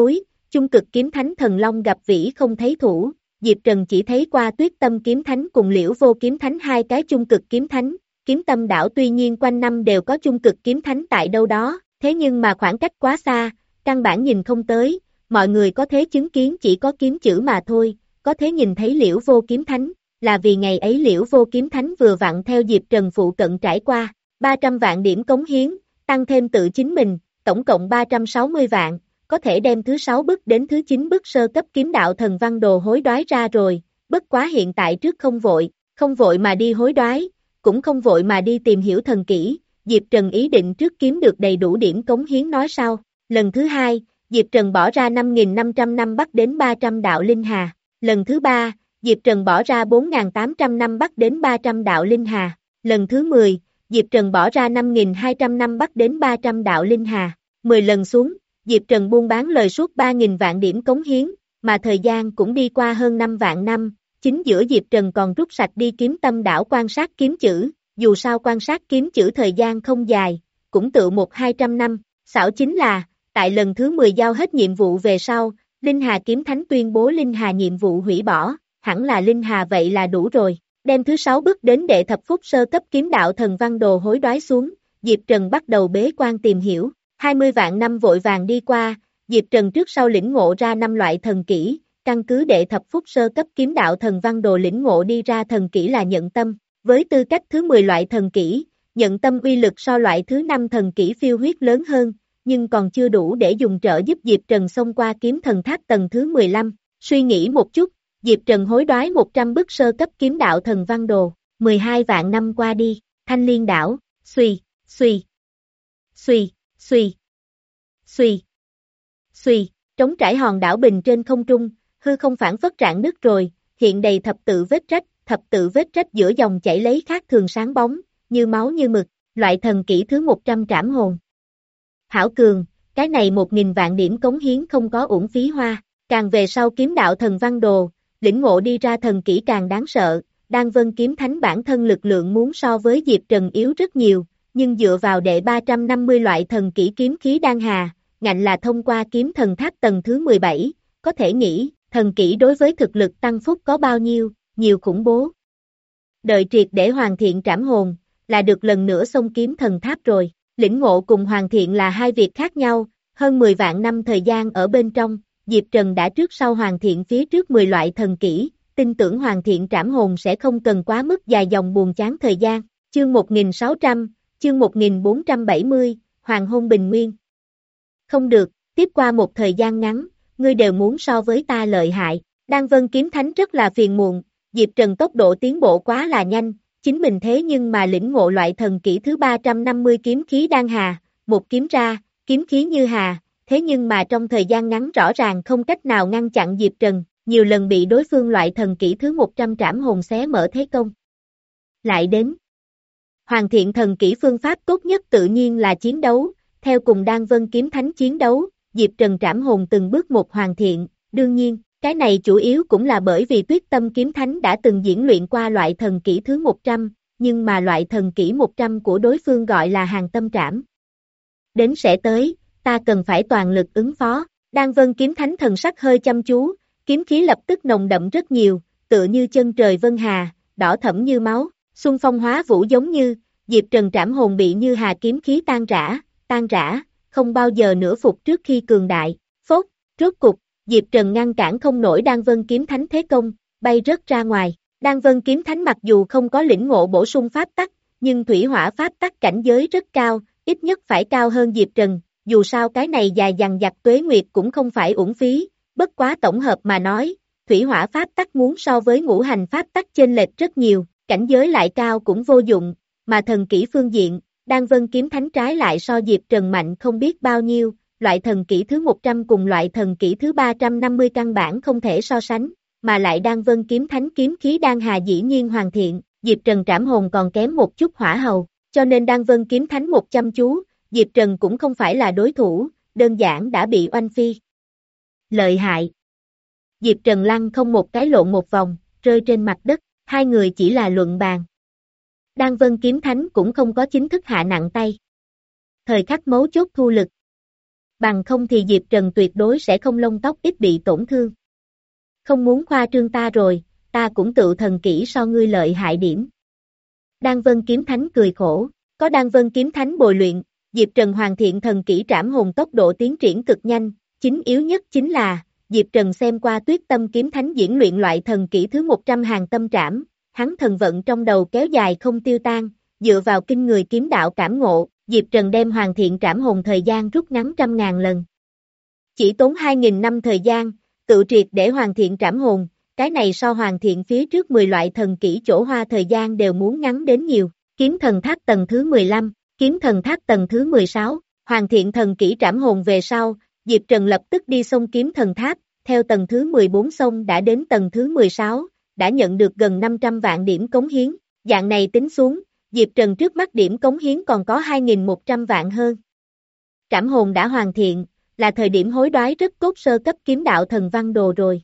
Chung cực kiếm thánh thần long gặp vĩ không thấy thủ, Diệp Trần chỉ thấy qua Tuyết Tâm kiếm thánh cùng Liễu Vô kiếm thánh hai cái chung cực kiếm thánh, Kiếm Tâm đảo tuy nhiên quanh năm đều có chung cực kiếm thánh tại đâu đó, thế nhưng mà khoảng cách quá xa, căn bản nhìn không tới, mọi người có thể chứng kiến chỉ có kiếm chữ mà thôi, có thể nhìn thấy Liễu Vô kiếm thánh, là vì ngày ấy Liễu Vô kiếm thánh vừa vặn theo Diệp Trần phụ cận trải qua, ba trăm vạn điểm cống hiến, tăng thêm tự chính mình, tổng cộng ba trăm sáu mươi vạn, có thể đem thứ sáu bức đến thứ chín bức sơ cấp kiếm đạo thần văn đồ hối đoái ra rồi, bất quá hiện tại trước không vội, không vội mà đi hối đoái, cũng không vội mà đi tìm hiểu thần kỹ, Diệp Trần ý định trước kiếm được đầy đủ điểm cống hiến nói sau. Lần thứ hai, Diệp Trần bỏ ra năm nghìn năm trăm năm bắt đến ba trăm đạo linh hà. Lần thứ ba, Diệp Trần bỏ ra bốn nghìn tám trăm năm bắt đến ba trăm đạo linh hà. Lần thứ mười, Diệp Trần bỏ ra năm nghìn hai trăm năm bắt đến ba trăm đạo linh hà. mười lần xuống, Diệp Trần buôn bán lời suốt ba nghìn vạn điểm cống hiến, mà thời gian cũng đi qua hơn năm vạn năm. Chính giữa Diệp Trần còn rút sạch đi Kiếm Tâm đảo quan sát kiếm chữ, dù sao quan sát kiếm chữ thời gian không dài, cũng tự một hai trăm năm, xảo chính là, tại lần thứ mười giao hết nhiệm vụ về sau, Linh Hà kiếm thánh tuyên bố Linh Hà nhiệm vụ hủy bỏ, hẳn là Linh Hà vậy là đủ rồi, đem thứ sáu bước đến đệ thập phúc sơ cấp kiếm đạo thần văn đồ hối đoái xuống, Diệp Trần bắt đầu bế quan tìm hiểu, hai mươi vạn năm vội vàng đi qua, Diệp Trần trước sau lĩnh ngộ ra năm loại thần kỹ. Căn cứ đệ thập phúc sơ cấp kiếm đạo thần văn đồ lĩnh ngộ đi ra thần kỹ là nhận tâm, với tư cách thứ mười loại thần kỹ, nhận tâm uy lực so loại thứ năm thần kỹ phiêu huyết lớn hơn, nhưng còn chưa đủ để dùng trợ giúp Diệp Trần xông qua kiếm thần tháp tầng thứ mười lăm, suy nghĩ một chút, Diệp Trần hối đoái một trăm bức sơ cấp kiếm đạo thần văn đồ, mười hai vạn năm qua đi, Thanh Liên đảo, suy, suy, suy, suy, suy, suy, trống trải hòn đảo bình trên không trung, hư không phản phất rạn nứt rồi, hiện đầy thập tự vết rách, thập tự vết rách giữa dòng chảy lấy khác thường sáng bóng, như máu như mực, loại thần kỹ thứ một trăm trảm hồn. Hảo cường, cái này một nghìn vạn điểm cống hiến không có uổng phí hoa, càng về sau kiếm đạo thần văn đồ, lĩnh ngộ đi ra thần kỹ càng đáng sợ, Đan Vân kiếm thánh bản thân lực lượng muốn so với Diệp Trần yếu rất nhiều, nhưng dựa vào đệ ba trăm năm mươi loại thần kỹ kiếm khí đan hà, ngạnh là thông qua kiếm thần tháp tầng thứ mười bảy, có thể nghĩ, thần kỹ đối với thực lực tăng phúc có bao nhiêu, nhiều khủng bố. Đợi triệt để hoàn thiện trảm hồn, là được lần nữa xông kiếm thần tháp rồi, lĩnh ngộ cùng hoàn thiện là hai việc khác nhau, hơn mười vạn năm thời gian ở bên trong, Diệp Trần đã trước sau hoàn thiện phía trước mười loại thần kỹ, tin tưởng hoàn thiện trảm hồn sẽ không cần quá mức dài dòng buồn chán thời gian, chương một nghìn sáu trăm, chương một nghìn bốn trăm bảy mươi, Hoàng hôn bình nguyên. Không được, tiếp qua một thời gian ngắn, ngươi đều muốn so với ta lợi hại, Đan Vân kiếm thánh rất là phiền muộn, Diệp Trần tốc độ tiến bộ quá là nhanh, chính mình thế nhưng mà lĩnh ngộ loại thần kỹ thứ ba trăm năm mươi kiếm khí đan hà, một kiếm ra, kiếm khí như hà, thế nhưng mà trong thời gian ngắn rõ ràng không cách nào ngăn chặn Diệp Trần, nhiều lần bị đối phương loại thần kỹ thứ một trăm trảm hồn xé mở thế công. Lại đến, hoàn thiện thần kỹ phương pháp tốt nhất tự nhiên là chiến đấu, theo cùng Đan Vân kiếm thánh chiến đấu, Diệp Trần trảm hồn từng bước một hoàn thiện, đương nhiên, cái này chủ yếu cũng là bởi vì Tuyết Tâm kiếm thánh đã từng diễn luyện qua loại thần kỹ thứ một trăm, nhưng mà loại thần kỹ một trăm của đối phương gọi là hàng tâm trảm. Đến sẽ tới, ta cần phải toàn lực ứng phó, Đan Vân kiếm thánh thần sắc hơi chăm chú, kiếm khí lập tức nồng đậm rất nhiều, tựa như chân trời vân hà, đỏ thẫm như máu, xuân phong hóa vũ giống như, Diệp Trần trảm hồn bị như hà kiếm khí tan rã, tan rã, không bao giờ nữa phục trước khi cường đại, phốt, rốt cục, Diệp Trần ngăn cản không nổi Đan Vân kiếm thánh thế công, bay rớt ra ngoài, Đan Vân kiếm thánh mặc dù không có lĩnh ngộ bổ sung pháp tắc, nhưng thủy hỏa pháp tắc cảnh giới rất cao, ít nhất phải cao hơn Diệp Trần, dù sao cái này dài dằng dặc tuế nguyệt cũng không phải uổng phí, bất quá tổng hợp mà nói, thủy hỏa pháp tắc muốn so với ngũ hành pháp tắc chênh lệch rất nhiều, cảnh giới lại cao cũng vô dụng, mà thần kỹ phương diện, Đan Vân kiếm thánh trái lại so Diệp Trần mạnh không biết bao nhiêu, loại thần kỹ thứ một trăm cùng loại thần kỹ thứ ba trăm năm mươi căn bản không thể so sánh, mà lại Đan Vân kiếm thánh kiếm khí đan hà dĩ nhiên hoàn thiện, Diệp Trần trảm hồn còn kém một chút hỏa hầu, cho nên Đan Vân kiếm thánh một trăm chú, Diệp Trần cũng không phải là đối thủ, đơn giản đã bị oanh phi. Lợi hại. Diệp Trần lăn không một cái lộn một vòng, rơi trên mặt đất, hai người chỉ là luận bàn. Đan Vân kiếm thánh cũng không có chính thức hạ nặng tay. Thời khắc mấu chốt thu lực. bằng không thì Diệp Trần tuyệt đối sẽ không lông tóc ít bị tổn thương. Không muốn khoa trương ta rồi, ta cũng tự thần kỹ so ngươi lợi hại điểm. Đan Vân Kiếm Thánh cười khổ, có Đan Vân Kiếm Thánh bồi luyện, Diệp Trần hoàn thiện thần kỹ trảm hồn tốc độ tiến triển cực nhanh, chính yếu nhất chính là, Diệp Trần xem qua Tuyết Tâm Kiếm Thánh diễn luyện loại thần kỹ thứ một trăm hàng tâm trảm, hắn thần vận trong đầu kéo dài không tiêu tan, dựa vào kinh người kiếm đạo cảm ngộ, Diệp Trần đem hoàn thiện trảm hồn thời gian rút ngắn trăm ngàn lần. Chỉ tốn hai nghìn năm thời gian, tự triệt để hoàn thiện trảm hồn, cái này so hoàn thiện phía trước mười loại thần kỹ chỗ hoa thời gian đều muốn ngắn đến nhiều. Kiếm thần tháp tầng thứ mười lăm, kiếm thần tháp tầng thứ mười sáu, hoàn thiện thần kỹ trảm hồn về sau, Diệp Trần lập tức đi xông kiếm thần tháp, theo tầng thứ mười bốn xông đã đến tầng thứ mười sáu, đã nhận được gần năm trăm vạn điểm cống hiến, dạng này tính xuống, Diệp Trần trước mắt điểm cống hiến còn có hai nghìn một trăm vạn hơn. Trảm hồn đã hoàn thiện, là thời điểm hối đoái rất tốt sơ cấp kiếm đạo thần văn đồ rồi.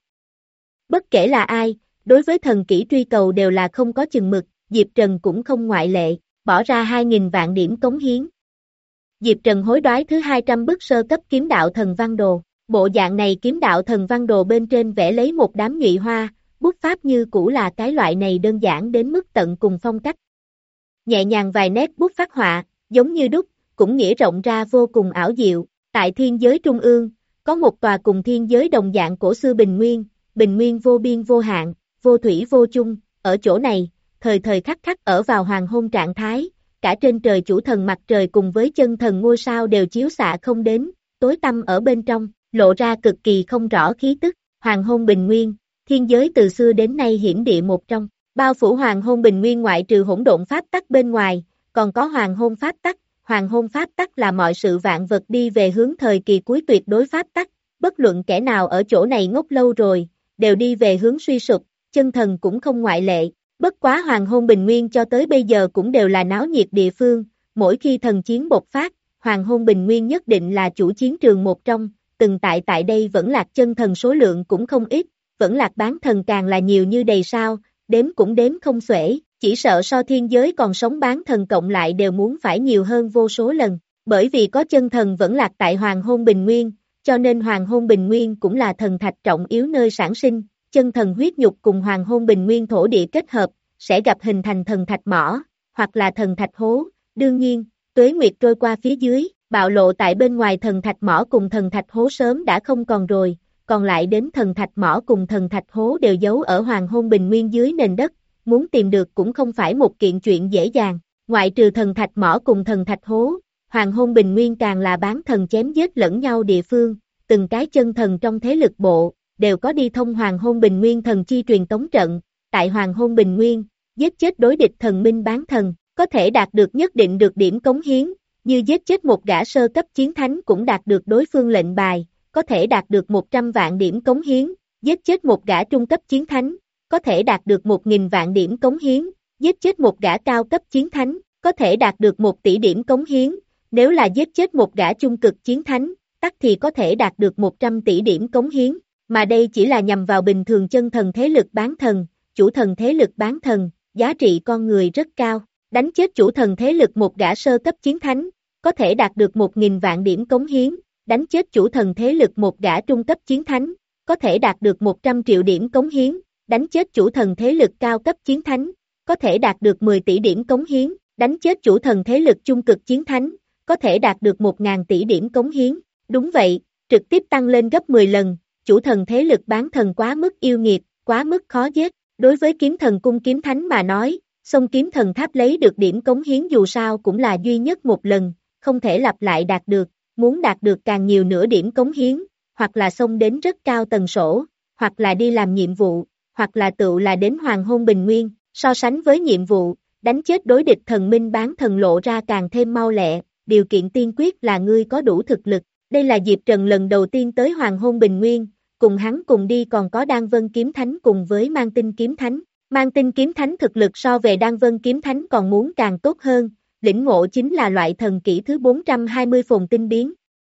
Bất kể là ai, đối với thần kỹ truy cầu đều là không có chừng mực, Diệp Trần cũng không ngoại lệ, bỏ ra hai nghìn vạn điểm cống hiến. Diệp Trần hối đoái thứ hai trăm bức sơ cấp kiếm đạo thần văn đồ, bộ dạng này kiếm đạo thần văn đồ bên trên vẽ lấy một đám nhụy hoa, bút pháp như cũ là cái loại này đơn giản đến mức tận cùng phong cách. Nhẹ nhàng vài nét bút phát họa, giống như đúc, cũng nghĩa rộng ra vô cùng ảo diệu, tại thiên giới trung ương, có một tòa cùng thiên giới đồng dạng cổ xưa bình nguyên, bình nguyên vô biên vô hạn, vô thủy vô chung, ở chỗ này, thời thời khắc khắc ở vào hoàng hôn trạng thái, cả trên trời chủ thần mặt trời cùng với chân thần ngôi sao đều chiếu xạ không đến, tối tăm ở bên trong, lộ ra cực kỳ không rõ khí tức, hoàng hôn bình nguyên, thiên giới từ xưa đến nay hiển địa một trong, bao phủ hoàng hôn bình nguyên ngoại trừ hỗn độn pháp tắc bên ngoài, còn có hoàng hôn pháp tắc, hoàng hôn pháp tắc là mọi sự vạn vật đi về hướng thời kỳ cuối tuyệt đối pháp tắc, bất luận kẻ nào ở chỗ này ngốc lâu rồi, đều đi về hướng suy sụp, chân thần cũng không ngoại lệ. Bất quá hoàng hôn bình nguyên cho tới bây giờ cũng đều là náo nhiệt địa phương, mỗi khi thần chiến bộc phát, hoàng hôn bình nguyên nhất định là chủ chiến trường một trong, từng tại tại đây vẫn lạc chân thần số lượng cũng không ít, vẫn lạc bán thần càng là nhiều như đầy sao, đếm cũng đếm không xuể, chỉ sợ so thiên giới còn sống bán thần cộng lại đều muốn phải nhiều hơn vô số lần, bởi vì có chân thần vẫn lạc tại hoàng hôn bình nguyên, cho nên hoàng hôn bình nguyên cũng là thần thạch trọng yếu nơi sản sinh. Chân thần huyết nhục cùng hoàng hôn bình nguyên thổ địa kết hợp, sẽ gặp hình thành thần thạch mỏ, hoặc là thần thạch hố, đương nhiên, tuế nguyệt trôi qua phía dưới, bạo lộ tại bên ngoài thần thạch mỏ cùng thần thạch hố sớm đã không còn rồi, còn lại đến thần thạch mỏ cùng thần thạch hố đều giấu ở hoàng hôn bình nguyên dưới nền đất, muốn tìm được cũng không phải một kiện chuyện dễ dàng, ngoại trừ thần thạch mỏ cùng thần thạch hố, hoàng hôn bình nguyên càng là bán thần chém giết lẫn nhau địa phương, từng cái chân thần trong thế lực bộ, đều có đi thông hoàng hôn bình nguyên thần chi truyền tống trận, tại hoàng hôn bình nguyên, giết chết đối địch thần minh bán thần, có thể đạt được nhất định được điểm cống hiến, như giết chết một gã sơ cấp chiến thánh cũng đạt được đối phương lệnh bài, có thể đạt được một trăm vạn điểm cống hiến, giết chết một gã trung cấp chiến thánh, có thể đạt được một nghìn vạn điểm cống hiến, giết chết một gã cao cấp chiến thánh, có thể đạt được một tỷ điểm cống hiến, nếu là giết chết một gã trung cực chiến thánh, tắc thì có thể đạt được một trăm tỷ điểm cống hiến. Mà đây chỉ là nhằm vào bình thường chân thần thế lực bán thần, chủ thần thế lực bán thần, giá trị con người rất cao, đánh chết chủ thần thế lực một gã sơ cấp chiến thánh, có thể đạt được một nghìn vạn điểm cống hiến, đánh chết chủ thần thế lực một gã trung cấp chiến thánh, có thể đạt được một trăm triệu điểm cống hiến, đánh chết chủ thần thế lực cao cấp chiến thánh, có thể đạt được mười tỷ điểm cống hiến, đánh chết chủ thần thế lực trung cực chiến thánh, có thể đạt được một nghìn tỷ điểm cống hiến, đúng vậy, trực tiếp tăng lên gấp mười lần. Chủ thần thế lực bán thần quá mức yêu nghiệt, quá mức khó giết, đối với kiếm thần cung kiếm thánh mà nói, xông kiếm thần tháp lấy được điểm cống hiến dù sao cũng là duy nhất một lần, không thể lặp lại đạt được, muốn đạt được càng nhiều nữa điểm cống hiến, hoặc là xông đến rất cao tần sổ, hoặc là đi làm nhiệm vụ, hoặc là tự là đến hoàng hôn bình nguyên, so sánh với nhiệm vụ, đánh chết đối địch thần minh bán thần lộ ra càng thêm mau lẹ, điều kiện tiên quyết là ngươi có đủ thực lực, đây là Diệp Trần lần đầu tiên tới hoàng hôn bình nguyên. Cùng hắn cùng đi còn có Đan Vân Kiếm Thánh cùng với Mang Tinh Kiếm Thánh. Mang Tinh Kiếm Thánh thực lực so về Đan Vân Kiếm Thánh còn muốn càng tốt hơn, lĩnh ngộ chính là loại thần kỹ thứ bốn trăm hai mươi phồn tinh biến.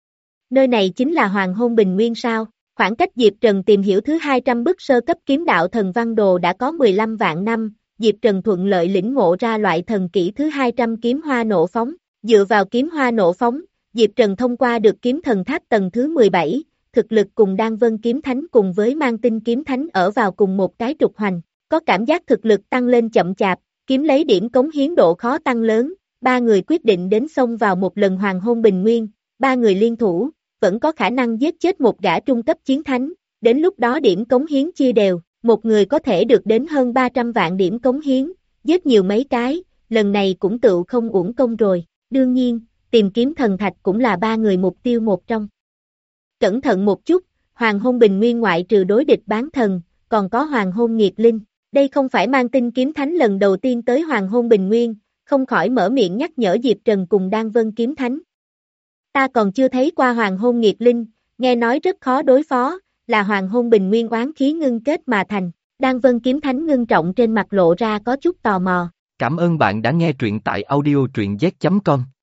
Nơi này chính là Hoàng Hôn Bình Nguyên sao, khoảng cách Diệp Trần tìm hiểu thứ hai trăm bức sơ cấp kiếm đạo thần văn đồ đã có mười lăm vạn năm, Diệp Trần thuận lợi lĩnh ngộ ra loại thần kỹ thứ hai trăm kiếm hoa nộ phóng, dựa vào kiếm hoa nộ phóng, Diệp Trần thông qua được kiếm thần tháp tầng thứ mười bảy, thực lực cùng Đan Vân kiếm thánh cùng với Mang Tinh kiếm thánh ở vào cùng một cái trục hoành, có cảm giác thực lực tăng lên chậm chạp, kiếm lấy điểm cống hiến độ khó tăng lớn, ba người quyết định đến xông vào một lần hoàng hôn bình nguyên, ba người liên thủ, vẫn có khả năng giết chết một gã trung cấp chiến thánh, đến lúc đó điểm cống hiến chia đều, một người có thể được đến hơn ba trăm vạn điểm cống hiến, giết nhiều mấy cái, lần này cũng tự không uổng công rồi, đương nhiên, tìm kiếm thần thạch cũng là ba người mục tiêu một trong. Cẩn thận một chút, hoàng hôn bình nguyên ngoại trừ đối địch bán thần, còn có hoàng hôn nghiệt linh, đây không phải Mang Tinh kiếm thánh lần đầu tiên tới hoàng hôn bình nguyên, không khỏi mở miệng nhắc nhở Diệp Trần cùng Đan Vân kiếm thánh. Ta còn chưa thấy qua hoàng hôn nghiệt linh, nghe nói rất khó đối phó, là hoàng hôn bình nguyên oán khí ngưng kết mà thành, Đan Vân kiếm thánh ngưng trọng trên mặt lộ ra có chút tò mò. Cảm ơn bạn đã nghe truyện tại audio truyện z chấm com.